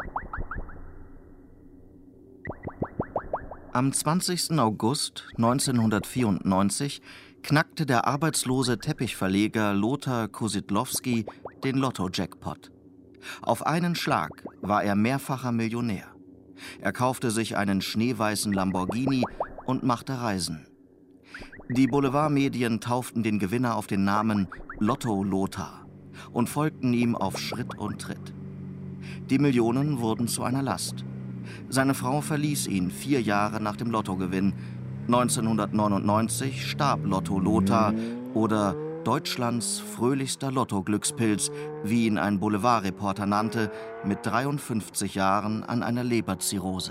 Am zwanzigsten August neunzehnhundertvierundneunzig knackte der arbeitslose Teppichverleger Lothar Kosidlowski den Lotto-Jackpot. Auf einen Schlag war er mehrfacher Millionär. Er kaufte sich einen schneeweißen Lamborghini und machte Reisen. Die Boulevardmedien tauften den Gewinner auf den Namen Lotto Lothar und folgten ihm auf Schritt und Tritt. Die Millionen wurden zu einer Last. Seine Frau verließ ihn vier Jahre nach dem Lottogewinn. neunzehnhundertneunundneunzig starb Lotto Lothar oder Deutschlands fröhlichster Lotto-Glückspilz, wie ihn ein Boulevardreporter nannte, mit dreiundfünfzig Jahren an einer Leberzirrhose.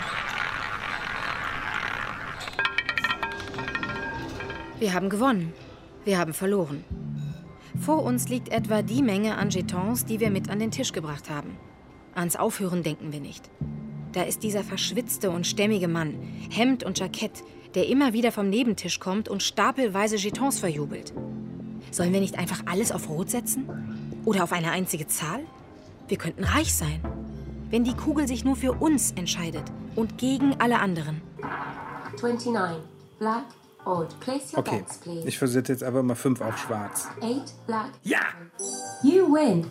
Wir haben gewonnen. Wir haben verloren. Vor uns liegt etwa die Menge an Jetons, die wir mit an den Tisch gebracht haben. Ans Aufhören denken wir nicht. Da ist dieser verschwitzte und stämmige Mann, Hemd und Jackett, der immer wieder vom Nebentisch kommt und stapelweise Jetons verjubelt. Sollen wir nicht einfach alles auf Rot setzen? Oder auf eine einzige Zahl? Wir könnten reich sein, wenn die Kugel sich nur für uns entscheidet und gegen alle anderen. twenty-nine. Black, odd. Place your Okay, bets, please. ich versetze jetzt aber mal fünf auf schwarz. Eight, black. Ja! You win.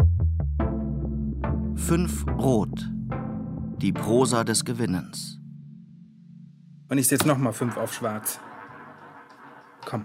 Fünf Rot. Die Prosa des Gewinnens. Und ich setze nochmal fünf auf schwarz. Komm.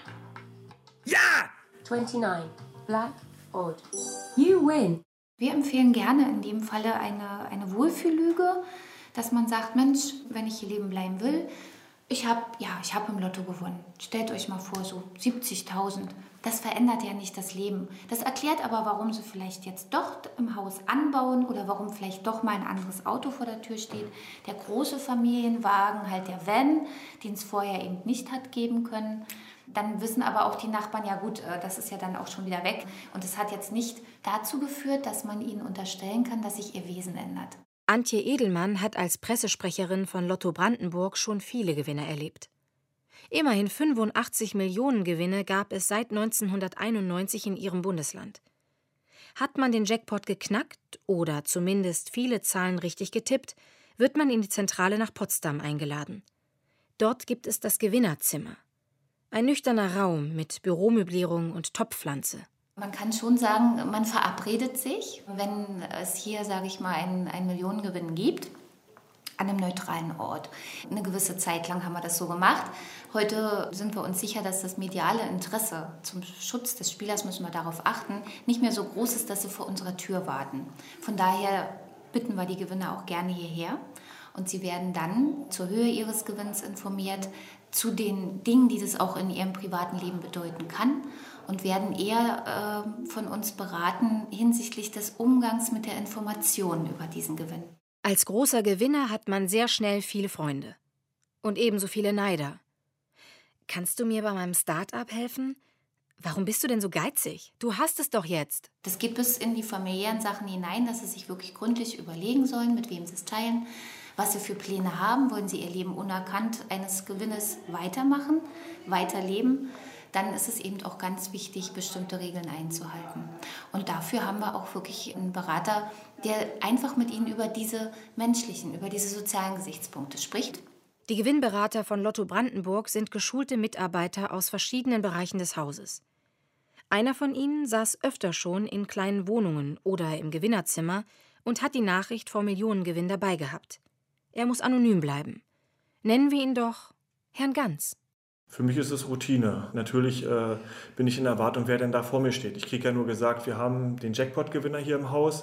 twenty-nine. Black, odd. You win. Wir empfehlen gerne in dem Falle eine, eine Wohlfühllüge, dass man sagt, Mensch, wenn ich hier leben bleiben will, ich habe ja, ich habe im Lotto gewonnen. Stellt euch mal vor, so siebzigtausend. Das verändert ja nicht das Leben. Das erklärt aber, warum sie vielleicht jetzt doch im Haus anbauen oder warum vielleicht doch mal ein anderes Auto vor der Tür steht. Der große Familienwagen, halt der Van, den es vorher eben nicht hat geben können. Dann wissen aber auch die Nachbarn, ja gut, das ist ja dann auch schon wieder weg. Und es hat jetzt nicht dazu geführt, dass man ihnen unterstellen kann, dass sich ihr Wesen ändert. Antje Edelmann hat als Pressesprecherin von Lotto Brandenburg schon viele Gewinner erlebt. Immerhin fünfundachtzig Millionen Gewinne gab es seit neunzehnhunderteinundneunzig in ihrem Bundesland. Hat man den Jackpot geknackt oder zumindest viele Zahlen richtig getippt, wird man in die Zentrale nach Potsdam eingeladen. Dort gibt es das Gewinnerzimmer. Ein nüchterner Raum mit Büromöblierung und Topfpflanze. Man kann schon sagen, man verabredet sich, wenn es hier, sage ich mal, einen, einen Millionengewinn gibt, an einem neutralen Ort. Eine gewisse Zeit lang haben wir das so gemacht. Heute sind wir uns sicher, dass das mediale Interesse zum Schutz des Spielers, müssen wir darauf achten, nicht mehr so groß ist, dass sie vor unserer Tür warten. Von daher bitten wir die Gewinner auch gerne hierher. Und sie werden dann zur Höhe ihres Gewinns informiert, zu den Dingen, die das auch in ihrem privaten Leben bedeuten kann. und werden eher äh, von uns beraten hinsichtlich des Umgangs mit der Information über diesen Gewinn. Als großer Gewinner hat man sehr schnell viele Freunde und ebenso viele Neider. Kannst du mir bei meinem Start-up helfen? Warum bist du denn so geizig? Du hast es doch jetzt. Das gibt es in die familiären Sachen hinein, dass sie sich wirklich gründlich überlegen sollen, mit wem sie es teilen, was sie für Pläne haben. Wollen sie ihr Leben unerkannt eines Gewinnes weitermachen, weiterleben? Dann ist es eben auch ganz wichtig, bestimmte Regeln einzuhalten. Und dafür haben wir auch wirklich einen Berater, der einfach mit ihnen über diese menschlichen, über diese sozialen Gesichtspunkte spricht. Die Gewinnberater von Lotto Brandenburg sind geschulte Mitarbeiter aus verschiedenen Bereichen des Hauses. Einer von ihnen saß öfter schon in kleinen Wohnungen oder im Gewinnerzimmer und hat die Nachricht vom Millionengewinn dabei gehabt. Er muss anonym bleiben. Nennen wir ihn doch Herrn Ganz. Für mich ist es Routine. Natürlich äh, bin ich in Erwartung, wer denn da vor mir steht. Ich kriege ja nur gesagt, wir haben den Jackpot-Gewinner hier im Haus.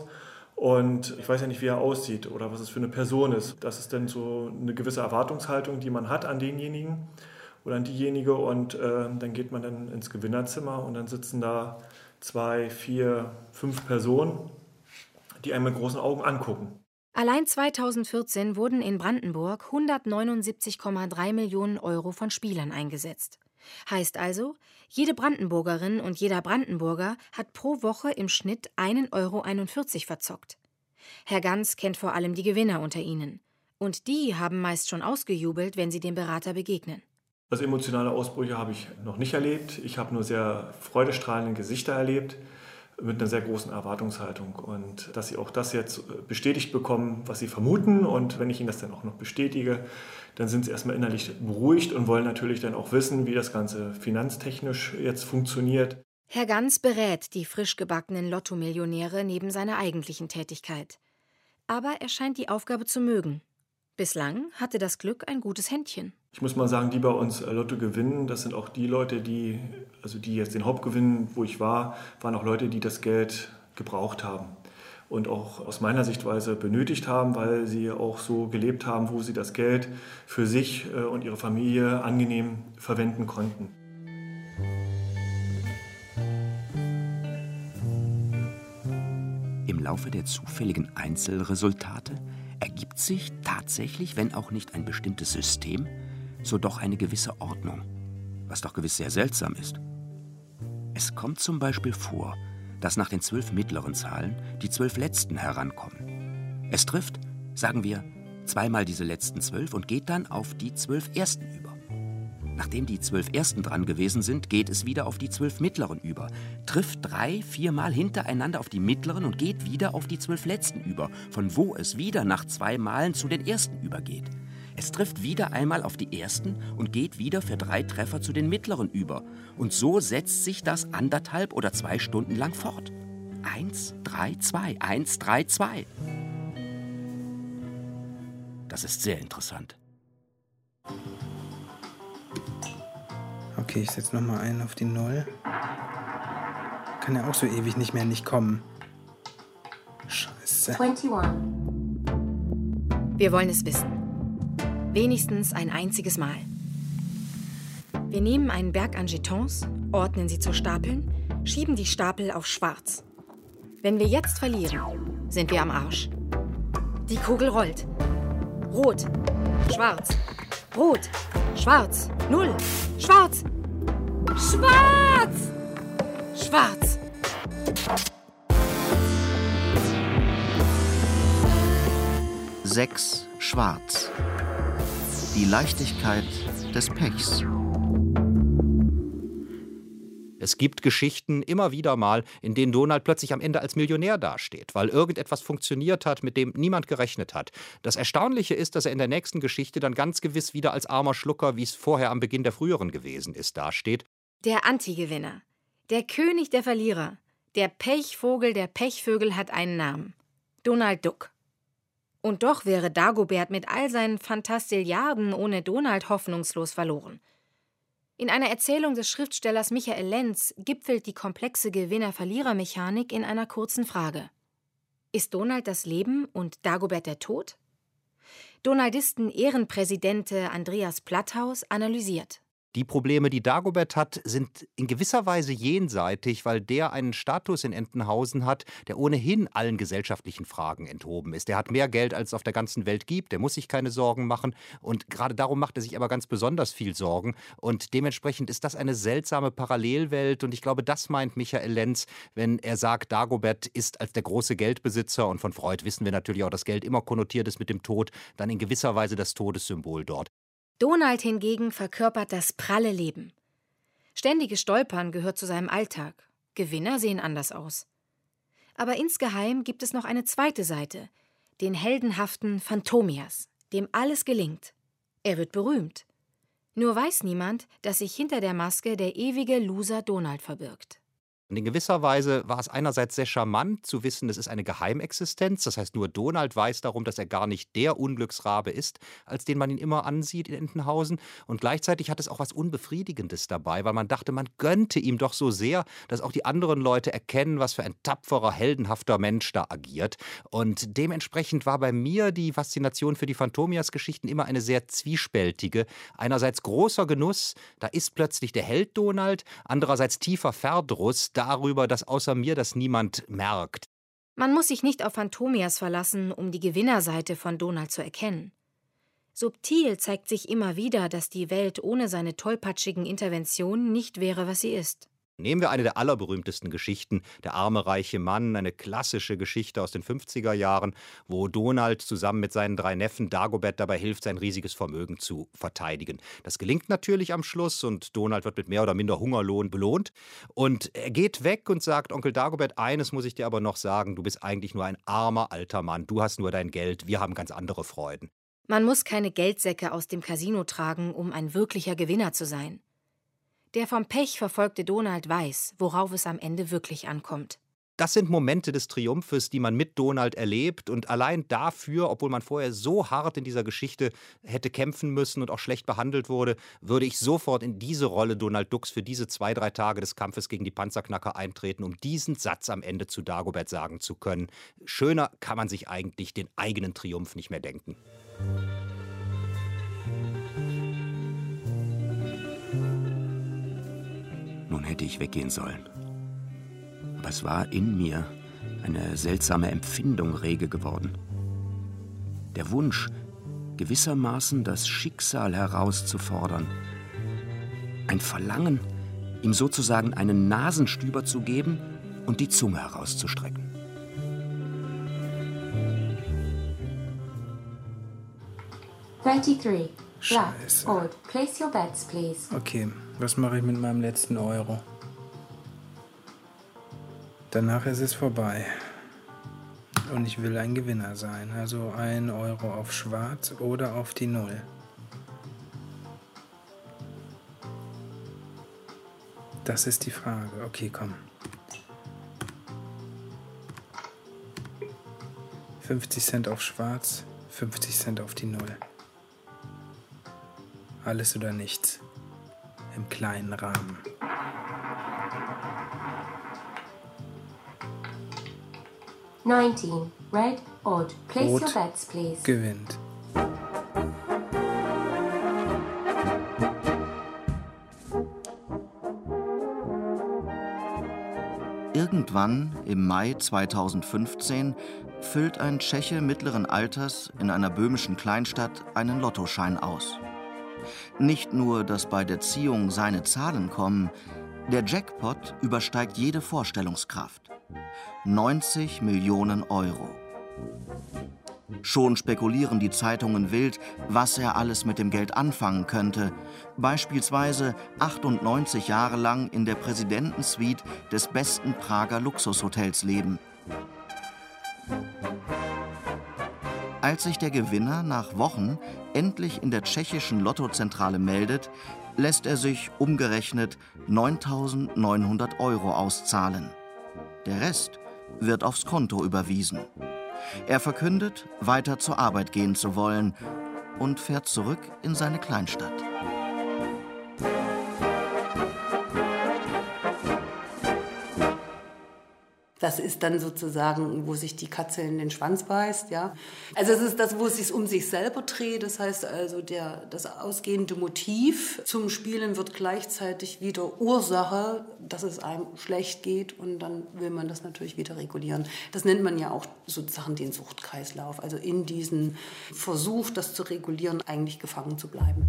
Und ich weiß ja nicht, wie er aussieht oder was es für eine Person ist. Das ist dann so eine gewisse Erwartungshaltung, die man hat an denjenigen oder an diejenige. Und äh, dann geht man dann ins Gewinnerzimmer und dann sitzen da zwei, vier, fünf Personen, die einen mit großen Augen angucken. Allein zweitausendvierzehn wurden in Brandenburg hundertneunundsiebzig Komma drei Millionen Euro von Spielern eingesetzt. Heißt also, jede Brandenburgerin und jeder Brandenburger hat pro Woche im Schnitt einen Euro einundvierzig verzockt. Herr Ganz kennt vor allem die Gewinner unter ihnen. Und die haben meist schon ausgejubelt, wenn sie dem Berater begegnen. Also emotionale Ausbrüche habe ich noch nicht erlebt. Ich habe nur sehr freudestrahlende Gesichter erlebt, mit einer sehr großen Erwartungshaltung. Und dass sie auch das jetzt bestätigt bekommen, was sie vermuten. Und wenn ich ihnen das dann auch noch bestätige, dann sind sie erstmal innerlich beruhigt und wollen natürlich dann auch wissen, wie das Ganze finanztechnisch jetzt funktioniert. Herr Ganz berät die frisch gebackenen Lotto-Millionäre neben seiner eigentlichen Tätigkeit. Aber er scheint die Aufgabe zu mögen. Bislang hatte das Glück ein gutes Händchen. Ich muss mal sagen, die bei uns Lotto gewinnen, das sind auch die Leute, die, also die jetzt den Hauptgewinn, wo ich war, waren auch Leute, die das Geld gebraucht haben. Und auch aus meiner Sichtweise benötigt haben, weil sie auch so gelebt haben, wo sie das Geld für sich und ihre Familie angenehm verwenden konnten. Im Laufe der zufälligen Einzelresultate ergibt sich tatsächlich, wenn auch nicht ein bestimmtes System, so doch eine gewisse Ordnung, was doch gewiss sehr seltsam ist. Es kommt zum Beispiel vor, dass nach den zwölf mittleren Zahlen die zwölf letzten herankommen. Es trifft, sagen wir, zweimal diese letzten zwölf und geht dann auf die zwölf ersten über. Nachdem die zwölf ersten dran gewesen sind, geht es wieder auf die zwölf mittleren über, trifft drei, viermal hintereinander auf die mittleren und geht wieder auf die zwölf letzten über, von wo es wieder nach zwei Malen zu den ersten übergeht. Es trifft wieder einmal auf die ersten und geht wieder für drei Treffer zu den mittleren über. Und so setzt sich das anderthalb oder zwei Stunden lang fort. Eins, drei, zwei, eins, drei, zwei. Das ist sehr interessant. Okay, ich setze nochmal einen auf die Null. Kann ja auch so ewig nicht mehr nicht kommen. Scheiße. einundzwanzig. Wir wollen es wissen. Wenigstens ein einziges Mal. Wir nehmen einen Berg an Jetons, ordnen sie zu Stapeln, schieben die Stapel auf schwarz. Wenn wir jetzt verlieren, sind wir am Arsch. Die Kugel rollt. Rot, schwarz, rot, schwarz, null, schwarz, schwarz, schwarz. Sechs schwarz. Die Leichtigkeit des Pechs. Es gibt Geschichten immer wieder mal, in denen Donald plötzlich am Ende als Millionär dasteht, weil irgendetwas funktioniert hat, mit dem niemand gerechnet hat. Das Erstaunliche ist, dass er in der nächsten Geschichte dann ganz gewiss wieder als armer Schlucker, wie es vorher am Beginn der früheren gewesen ist, dasteht. Der Antigewinner, der König der Verlierer, der Pechvogel der Pechvögel hat einen Namen. Donald Duck. Und doch wäre Dagobert mit all seinen Fantastilliarden ohne Donald hoffnungslos verloren. In einer Erzählung des Schriftstellers Michael Lenz gipfelt die komplexe Gewinner-Verlierer-Mechanik in einer kurzen Frage. Ist Donald das Leben und Dagobert der Tod? Donaldisten-Ehrenpräsidente Andreas Platthaus analysiert. Die Probleme, die Dagobert hat, sind in gewisser Weise jenseitig, weil der einen Status in Entenhausen hat, der ohnehin allen gesellschaftlichen Fragen enthoben ist. Der hat mehr Geld, als es auf der ganzen Welt gibt. Der muss sich keine Sorgen machen. Und gerade darum macht er sich aber ganz besonders viel Sorgen. Und dementsprechend ist das eine seltsame Parallelwelt. Und ich glaube, das meint Michael Lenz, wenn er sagt, Dagobert ist als der große Geldbesitzer, und von Freud wissen wir natürlich auch, dass Geld immer konnotiert ist mit dem Tod, dann in gewisser Weise das Todessymbol dort. Donald hingegen verkörpert das pralle Leben. Ständiges Stolpern gehört zu seinem Alltag. Gewinner sehen anders aus. Aber insgeheim gibt es noch eine zweite Seite, den heldenhaften Phantomias, dem alles gelingt. Er wird berühmt. Nur weiß niemand, dass sich hinter der Maske der ewige Loser Donald verbirgt. Und in gewisser Weise war es einerseits sehr charmant zu wissen, es ist eine Geheimexistenz. Das heißt, nur Donald weiß darum, dass er gar nicht der Unglücksrabe ist, als den man ihn immer ansieht in Entenhausen. Und gleichzeitig hat es auch was Unbefriedigendes dabei, weil man dachte, man gönnte ihm doch so sehr, dass auch die anderen Leute erkennen, was für ein tapferer, heldenhafter Mensch da agiert. Und dementsprechend war bei mir die Faszination für die Phantomias-Geschichten immer eine sehr zwiespältige. Einerseits großer Genuss, da ist plötzlich der Held Donald, andererseits tiefer Verdruss darüber, dass außer mir das niemand merkt. Man muss sich nicht auf Phantomias verlassen, um die Gewinnerseite von Donald zu erkennen. Subtil zeigt sich immer wieder, dass die Welt ohne seine tollpatschigen Interventionen nicht wäre, was sie ist. Nehmen wir eine der allerberühmtesten Geschichten, der arme, reiche Mann, eine klassische Geschichte aus den fünfziger Jahren, wo Donald zusammen mit seinen drei Neffen Dagobert dabei hilft, sein riesiges Vermögen zu verteidigen. Das gelingt natürlich am Schluss und Donald wird mit mehr oder minder Hungerlohn belohnt. Und er geht weg und sagt, Onkel Dagobert, eines muss ich dir aber noch sagen, du bist eigentlich nur ein armer alter Mann, du hast nur dein Geld, wir haben ganz andere Freuden. Man muss keine Geldsäcke aus dem Casino tragen, um ein wirklicher Gewinner zu sein. Der vom Pech verfolgte Donald weiß, worauf es am Ende wirklich ankommt. Das sind Momente des Triumphes, die man mit Donald erlebt. Und allein dafür, obwohl man vorher so hart in dieser Geschichte hätte kämpfen müssen und auch schlecht behandelt wurde, würde ich sofort in diese Rolle Donald Ducks für diese zwei, drei Tage des Kampfes gegen die Panzerknacker eintreten, um diesen Satz am Ende zu Dagobert sagen zu können. Schöner kann man sich eigentlich den eigenen Triumph nicht mehr denken. Nun hätte ich weggehen sollen. Aber es war in mir eine seltsame Empfindung rege geworden. Der Wunsch, gewissermaßen das Schicksal herauszufordern. Ein Verlangen, ihm sozusagen einen Nasenstüber zu geben und die Zunge herauszustrecken. thirty-three. Black, Scheiße. odd. Place your bets, please. Okay, was mache ich mit meinem letzten Euro? Danach ist es vorbei. Und ich will ein Gewinner sein. Also ein Euro auf Schwarz oder auf die Null. Das ist die Frage. Okay, komm. fünfzig Cent auf Schwarz, fünfzig Cent auf die Null. Alles oder nichts. Im kleinen Rahmen. nineteen. Red, odd. Place Rot your bets, please. gewinnt. Irgendwann im Mai zweitausendfünfzehn füllt ein Tscheche mittleren Alters in einer böhmischen Kleinstadt einen Lottoschein aus. Nicht nur, dass bei der Ziehung seine Zahlen kommen, der Jackpot übersteigt jede Vorstellungskraft. neunzig Millionen Euro. Schon spekulieren die Zeitungen wild, was er alles mit dem Geld anfangen könnte. Beispielsweise achtundneunzig Jahre lang in der Präsidentensuite des besten Prager Luxushotels leben. Als sich der Gewinner nach Wochen endlich in der tschechischen Lottozentrale meldet, lässt er sich umgerechnet neuntausendneunhundert Euro auszahlen. Der Rest wird aufs Konto überwiesen. Er verkündet, weiter zur Arbeit gehen zu wollen und fährt zurück in seine Kleinstadt. Das ist dann sozusagen, wo sich die Katze in den Schwanz beißt, ja. Also es ist das, wo es sich um sich selber dreht. Das heißt also, der, das ausgehende Motiv zum Spielen wird gleichzeitig wieder Ursache, dass es einem schlecht geht, und dann will man das natürlich wieder regulieren. Das nennt man ja auch sozusagen den Suchtkreislauf. Also in diesen Versuch, das zu regulieren, eigentlich gefangen zu bleiben.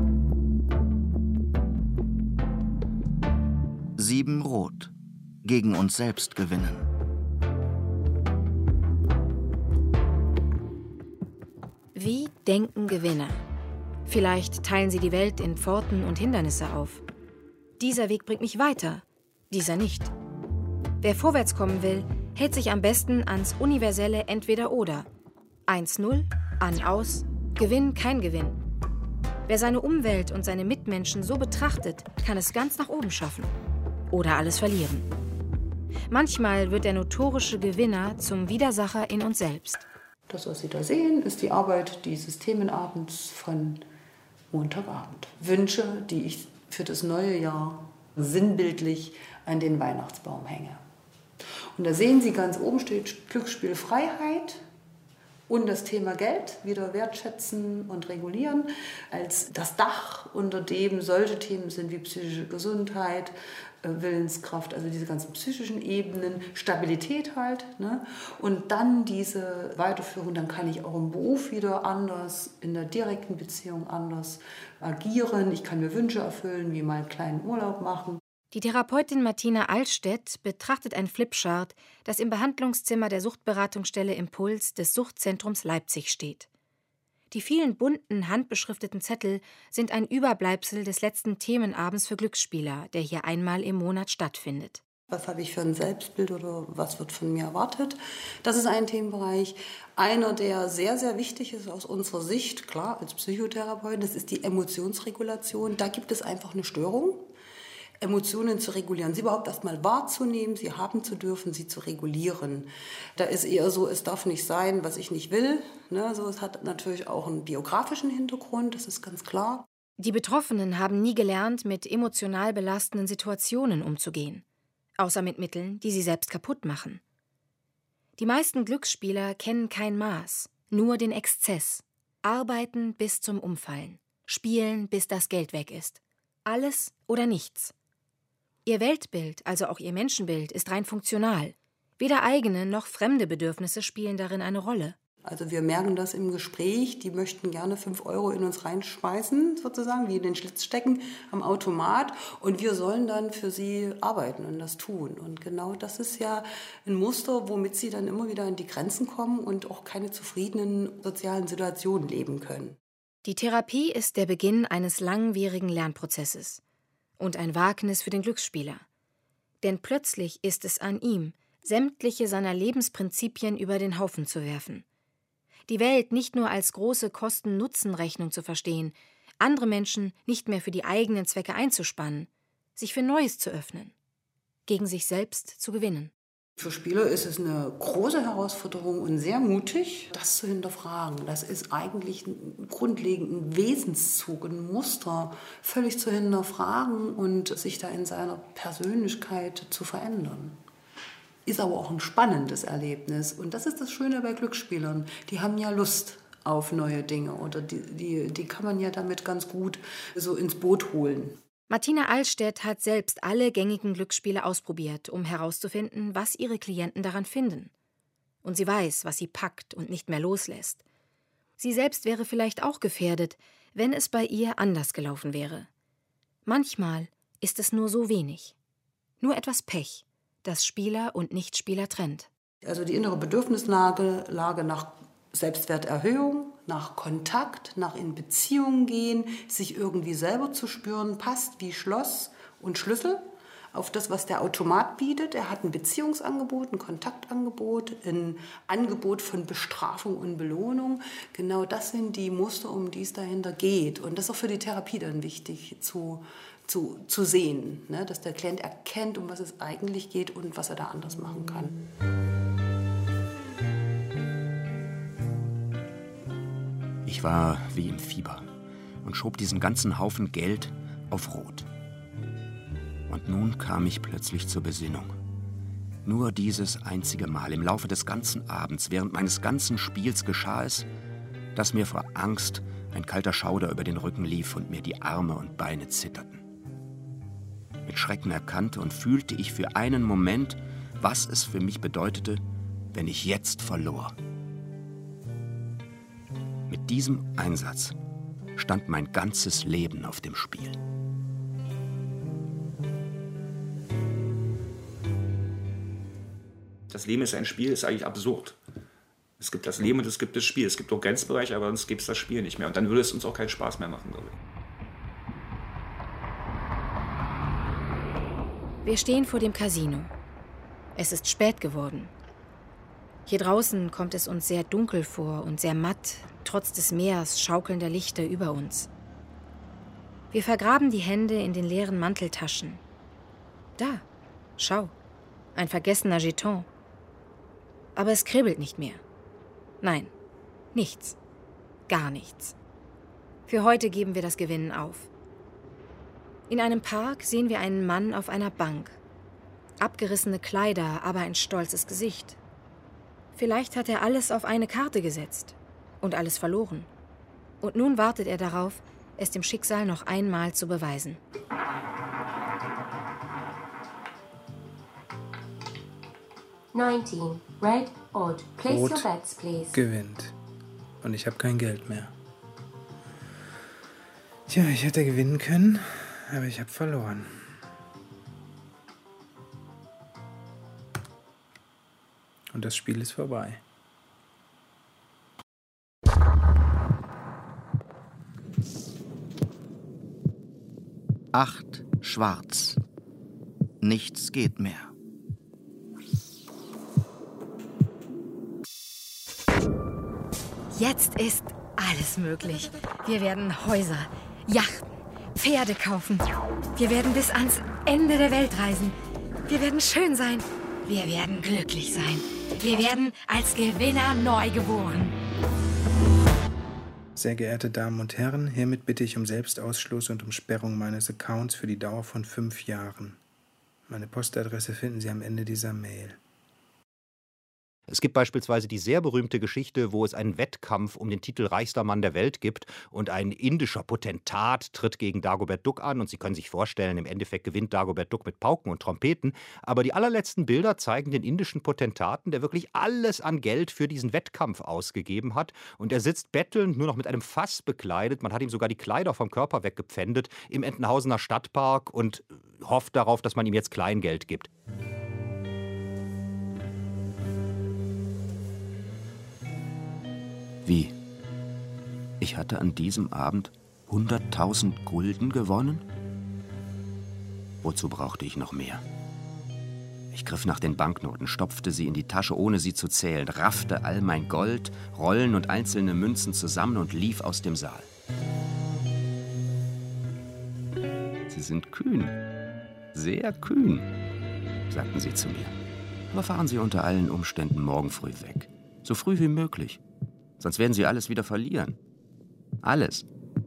Sieben Rot. Gegen uns selbst gewinnen. Wie denken Gewinner? Vielleicht teilen sie die Welt in Pforten und Hindernisse auf. Dieser Weg bringt mich weiter, dieser nicht. Wer vorwärts kommen will, hält sich am besten ans universelle Entweder-Oder. eins null, an, aus, Gewinn, kein Gewinn. Wer seine Umwelt und seine Mitmenschen so betrachtet, kann es ganz nach oben schaffen. Oder alles verlieren. Manchmal wird der notorische Gewinner zum Widersacher in uns selbst. Das, was Sie da sehen, ist die Arbeit dieses Themenabends von Montagabend. Wünsche, die ich für das neue Jahr sinnbildlich an den Weihnachtsbaum hänge. Und da sehen Sie, ganz oben steht Glücksspiel Freiheit und das Thema Geld wieder wertschätzen und regulieren als das Dach, unter dem solche Themen sind wie psychische Gesundheit, Willenskraft, also diese ganzen psychischen Ebenen, Stabilität halt, ne? Und dann diese Weiterführung, dann kann ich auch im Beruf wieder anders, in der direkten Beziehung anders agieren. Ich kann mir Wünsche erfüllen, wie mal einen kleinen Urlaub machen. Die Therapeutin Martina Allstedt betrachtet ein Flipchart, das im Behandlungszimmer der Suchtberatungsstelle Impuls des Suchtzentrums Leipzig steht. Die vielen bunten, handbeschrifteten Zettel sind ein Überbleibsel des letzten Themenabends für Glücksspieler, der hier einmal im Monat stattfindet. Was habe ich für ein Selbstbild oder was wird von mir erwartet? Das ist ein Themenbereich. Einer, der sehr, sehr wichtig ist aus unserer Sicht, klar, als Psychotherapeut, das ist die Emotionsregulation. Da gibt es einfach eine Störung. Emotionen zu regulieren, sie überhaupt erstmal wahrzunehmen, sie haben zu dürfen, sie zu regulieren. Da ist eher so, es darf nicht sein, was ich nicht will. Ne? So, es hat natürlich auch einen biografischen Hintergrund, das ist ganz klar. Die Betroffenen haben nie gelernt, mit emotional belastenden Situationen umzugehen. Außer mit Mitteln, die sie selbst kaputt machen. Die meisten Glücksspieler kennen kein Maß, nur den Exzess. Arbeiten bis zum Umfallen. Spielen, bis das Geld weg ist. Alles oder nichts. Ihr Weltbild, also auch ihr Menschenbild, ist rein funktional. Weder eigene noch fremde Bedürfnisse spielen darin eine Rolle. Also wir merken das im Gespräch, die möchten gerne fünf Euro in uns reinschmeißen, sozusagen, wie in den Schlitz stecken am Automat. Und wir sollen dann für sie arbeiten und das tun. Und genau das ist ja ein Muster, womit sie dann immer wieder an die Grenzen kommen und auch keine zufriedenen sozialen Situationen leben können. Die Therapie ist der Beginn eines langwierigen Lernprozesses und ein Wagnis für den Glücksspieler. Denn plötzlich ist es an ihm, sämtliche seiner Lebensprinzipien über den Haufen zu werfen. Die Welt nicht nur als große Kosten-Nutzen-Rechnung zu verstehen, andere Menschen nicht mehr für die eigenen Zwecke einzuspannen, sich für Neues zu öffnen, gegen sich selbst zu gewinnen. Für Spieler ist es eine große Herausforderung und sehr mutig, das zu hinterfragen. Das ist eigentlich ein grundlegender Wesenszug, ein Muster, völlig zu hinterfragen und sich da in seiner Persönlichkeit zu verändern. Ist aber auch ein spannendes Erlebnis. Und das ist das Schöne bei Glücksspielern. Die haben ja Lust auf neue Dinge oder die, die, die kann man ja damit ganz gut so ins Boot holen. Martina Allstedt hat selbst alle gängigen Glücksspiele ausprobiert, um herauszufinden, was ihre Klienten daran finden. Und sie weiß, was sie packt und nicht mehr loslässt. Sie selbst wäre vielleicht auch gefährdet, wenn es bei ihr anders gelaufen wäre. Manchmal ist es nur so wenig. Nur etwas Pech, das Spieler und Nichtspieler trennt. Also die innere Bedürfnislage Lage nach Selbstwerterhöhung, nach Kontakt, nach in Beziehungen gehen, sich irgendwie selber zu spüren, passt wie Schloss und Schlüssel auf das, was der Automat bietet. Er hat ein Beziehungsangebot, ein Kontaktangebot, ein Angebot von Bestrafung und Belohnung. Genau das sind die Muster, um die es dahinter geht. Und das ist auch für die Therapie dann wichtig zu, zu, zu sehen, ne? Dass der Klient erkennt, um was es eigentlich geht und was er da anders machen kann. Ich war wie im Fieber und schob diesen ganzen Haufen Geld auf Rot. Und nun kam ich plötzlich zur Besinnung. Nur dieses einzige Mal im Laufe des ganzen Abends, während meines ganzen Spiels geschah es, dass mir vor Angst ein kalter Schauder über den Rücken lief und mir die Arme und Beine zitterten. Mit Schrecken erkannte und fühlte ich für einen Moment, was es für mich bedeutete, wenn ich jetzt verlor. Mit diesem Einsatz stand mein ganzes Leben auf dem Spiel. Das Leben ist ein Spiel, ist eigentlich absurd. Es gibt das Leben und es gibt das Spiel. Es gibt auch Grenzbereiche, aber sonst gibt es das Spiel nicht mehr. Und dann würde es uns auch keinen Spaß mehr machen, glaube ich. Wir stehen vor dem Casino. Es ist spät geworden. Hier draußen kommt es uns sehr dunkel vor und sehr matt, trotz des Meers schaukelnder Lichter über uns. Wir vergraben die Hände in den leeren Manteltaschen. Da, schau, ein vergessener Jeton. Aber es kribbelt nicht mehr. Nein, nichts. Gar nichts. Für heute geben wir das Gewinnen auf. In einem Park sehen wir einen Mann auf einer Bank. Abgerissene Kleider, aber ein stolzes Gesicht. Vielleicht hat er alles auf eine Karte gesetzt und alles verloren. Und nun wartet er darauf, es dem Schicksal noch einmal zu beweisen. neunzehn. Red Odd. Place Rot your bets, please. gewinnt. Und ich habe kein Geld mehr. Tja, ich hätte gewinnen können, aber ich habe verloren. Und das Spiel ist vorbei. Acht schwarz. Nichts geht mehr. Jetzt ist alles möglich. Wir werden Häuser, Yachten, Pferde kaufen. Wir werden bis ans Ende der Welt reisen. Wir werden schön sein. Wir werden glücklich sein. Wir werden als Gewinner neu geboren. Sehr geehrte Damen und Herren, hiermit bitte ich um Selbstausschluss und um Sperrung meines Accounts für die Dauer von fünf Jahren. Meine Postadresse finden Sie am Ende dieser Mail. Es gibt beispielsweise die sehr berühmte Geschichte, wo es einen Wettkampf um den Titel reichster Mann der Welt gibt und ein indischer Potentat tritt gegen Dagobert Duck an und Sie können sich vorstellen, im Endeffekt gewinnt Dagobert Duck mit Pauken und Trompeten, aber die allerletzten Bilder zeigen den indischen Potentaten, der wirklich alles an Geld für diesen Wettkampf ausgegeben hat und er sitzt bettelnd, nur noch mit einem Fass bekleidet, man hat ihm sogar die Kleider vom Körper weggepfändet im Entenhausener Stadtpark und hofft darauf, dass man ihm jetzt Kleingeld gibt. Wie? Ich hatte an diesem Abend hunderttausend Gulden gewonnen? Wozu brauchte ich noch mehr? Ich griff nach den Banknoten, stopfte sie in die Tasche, ohne sie zu zählen, raffte all mein Gold, Rollen und einzelne Münzen zusammen und lief aus dem Saal. Sie sind kühn, sehr kühn, sagten sie zu mir. Aber fahren Sie unter allen Umständen morgen früh weg. So früh wie möglich. Sonst werden Sie alles wieder verlieren. Alles.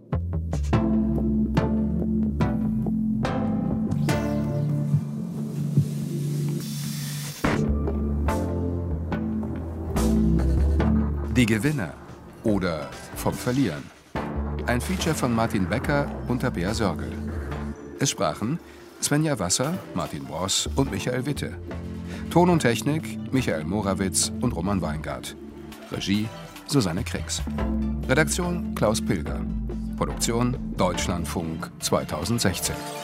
Die Gewinner oder vom Verlieren. Ein Feature von Martin Becker und Tabea Sörgel. Es sprachen Svenja Wasser, Martin Bross und Michael Witte. Ton und Technik Michael Morawitz und Roman Weingart. Regie Susanne Kriegs. Redaktion Klaus Pilger. Produktion Deutschlandfunk zweitausendsechzehn.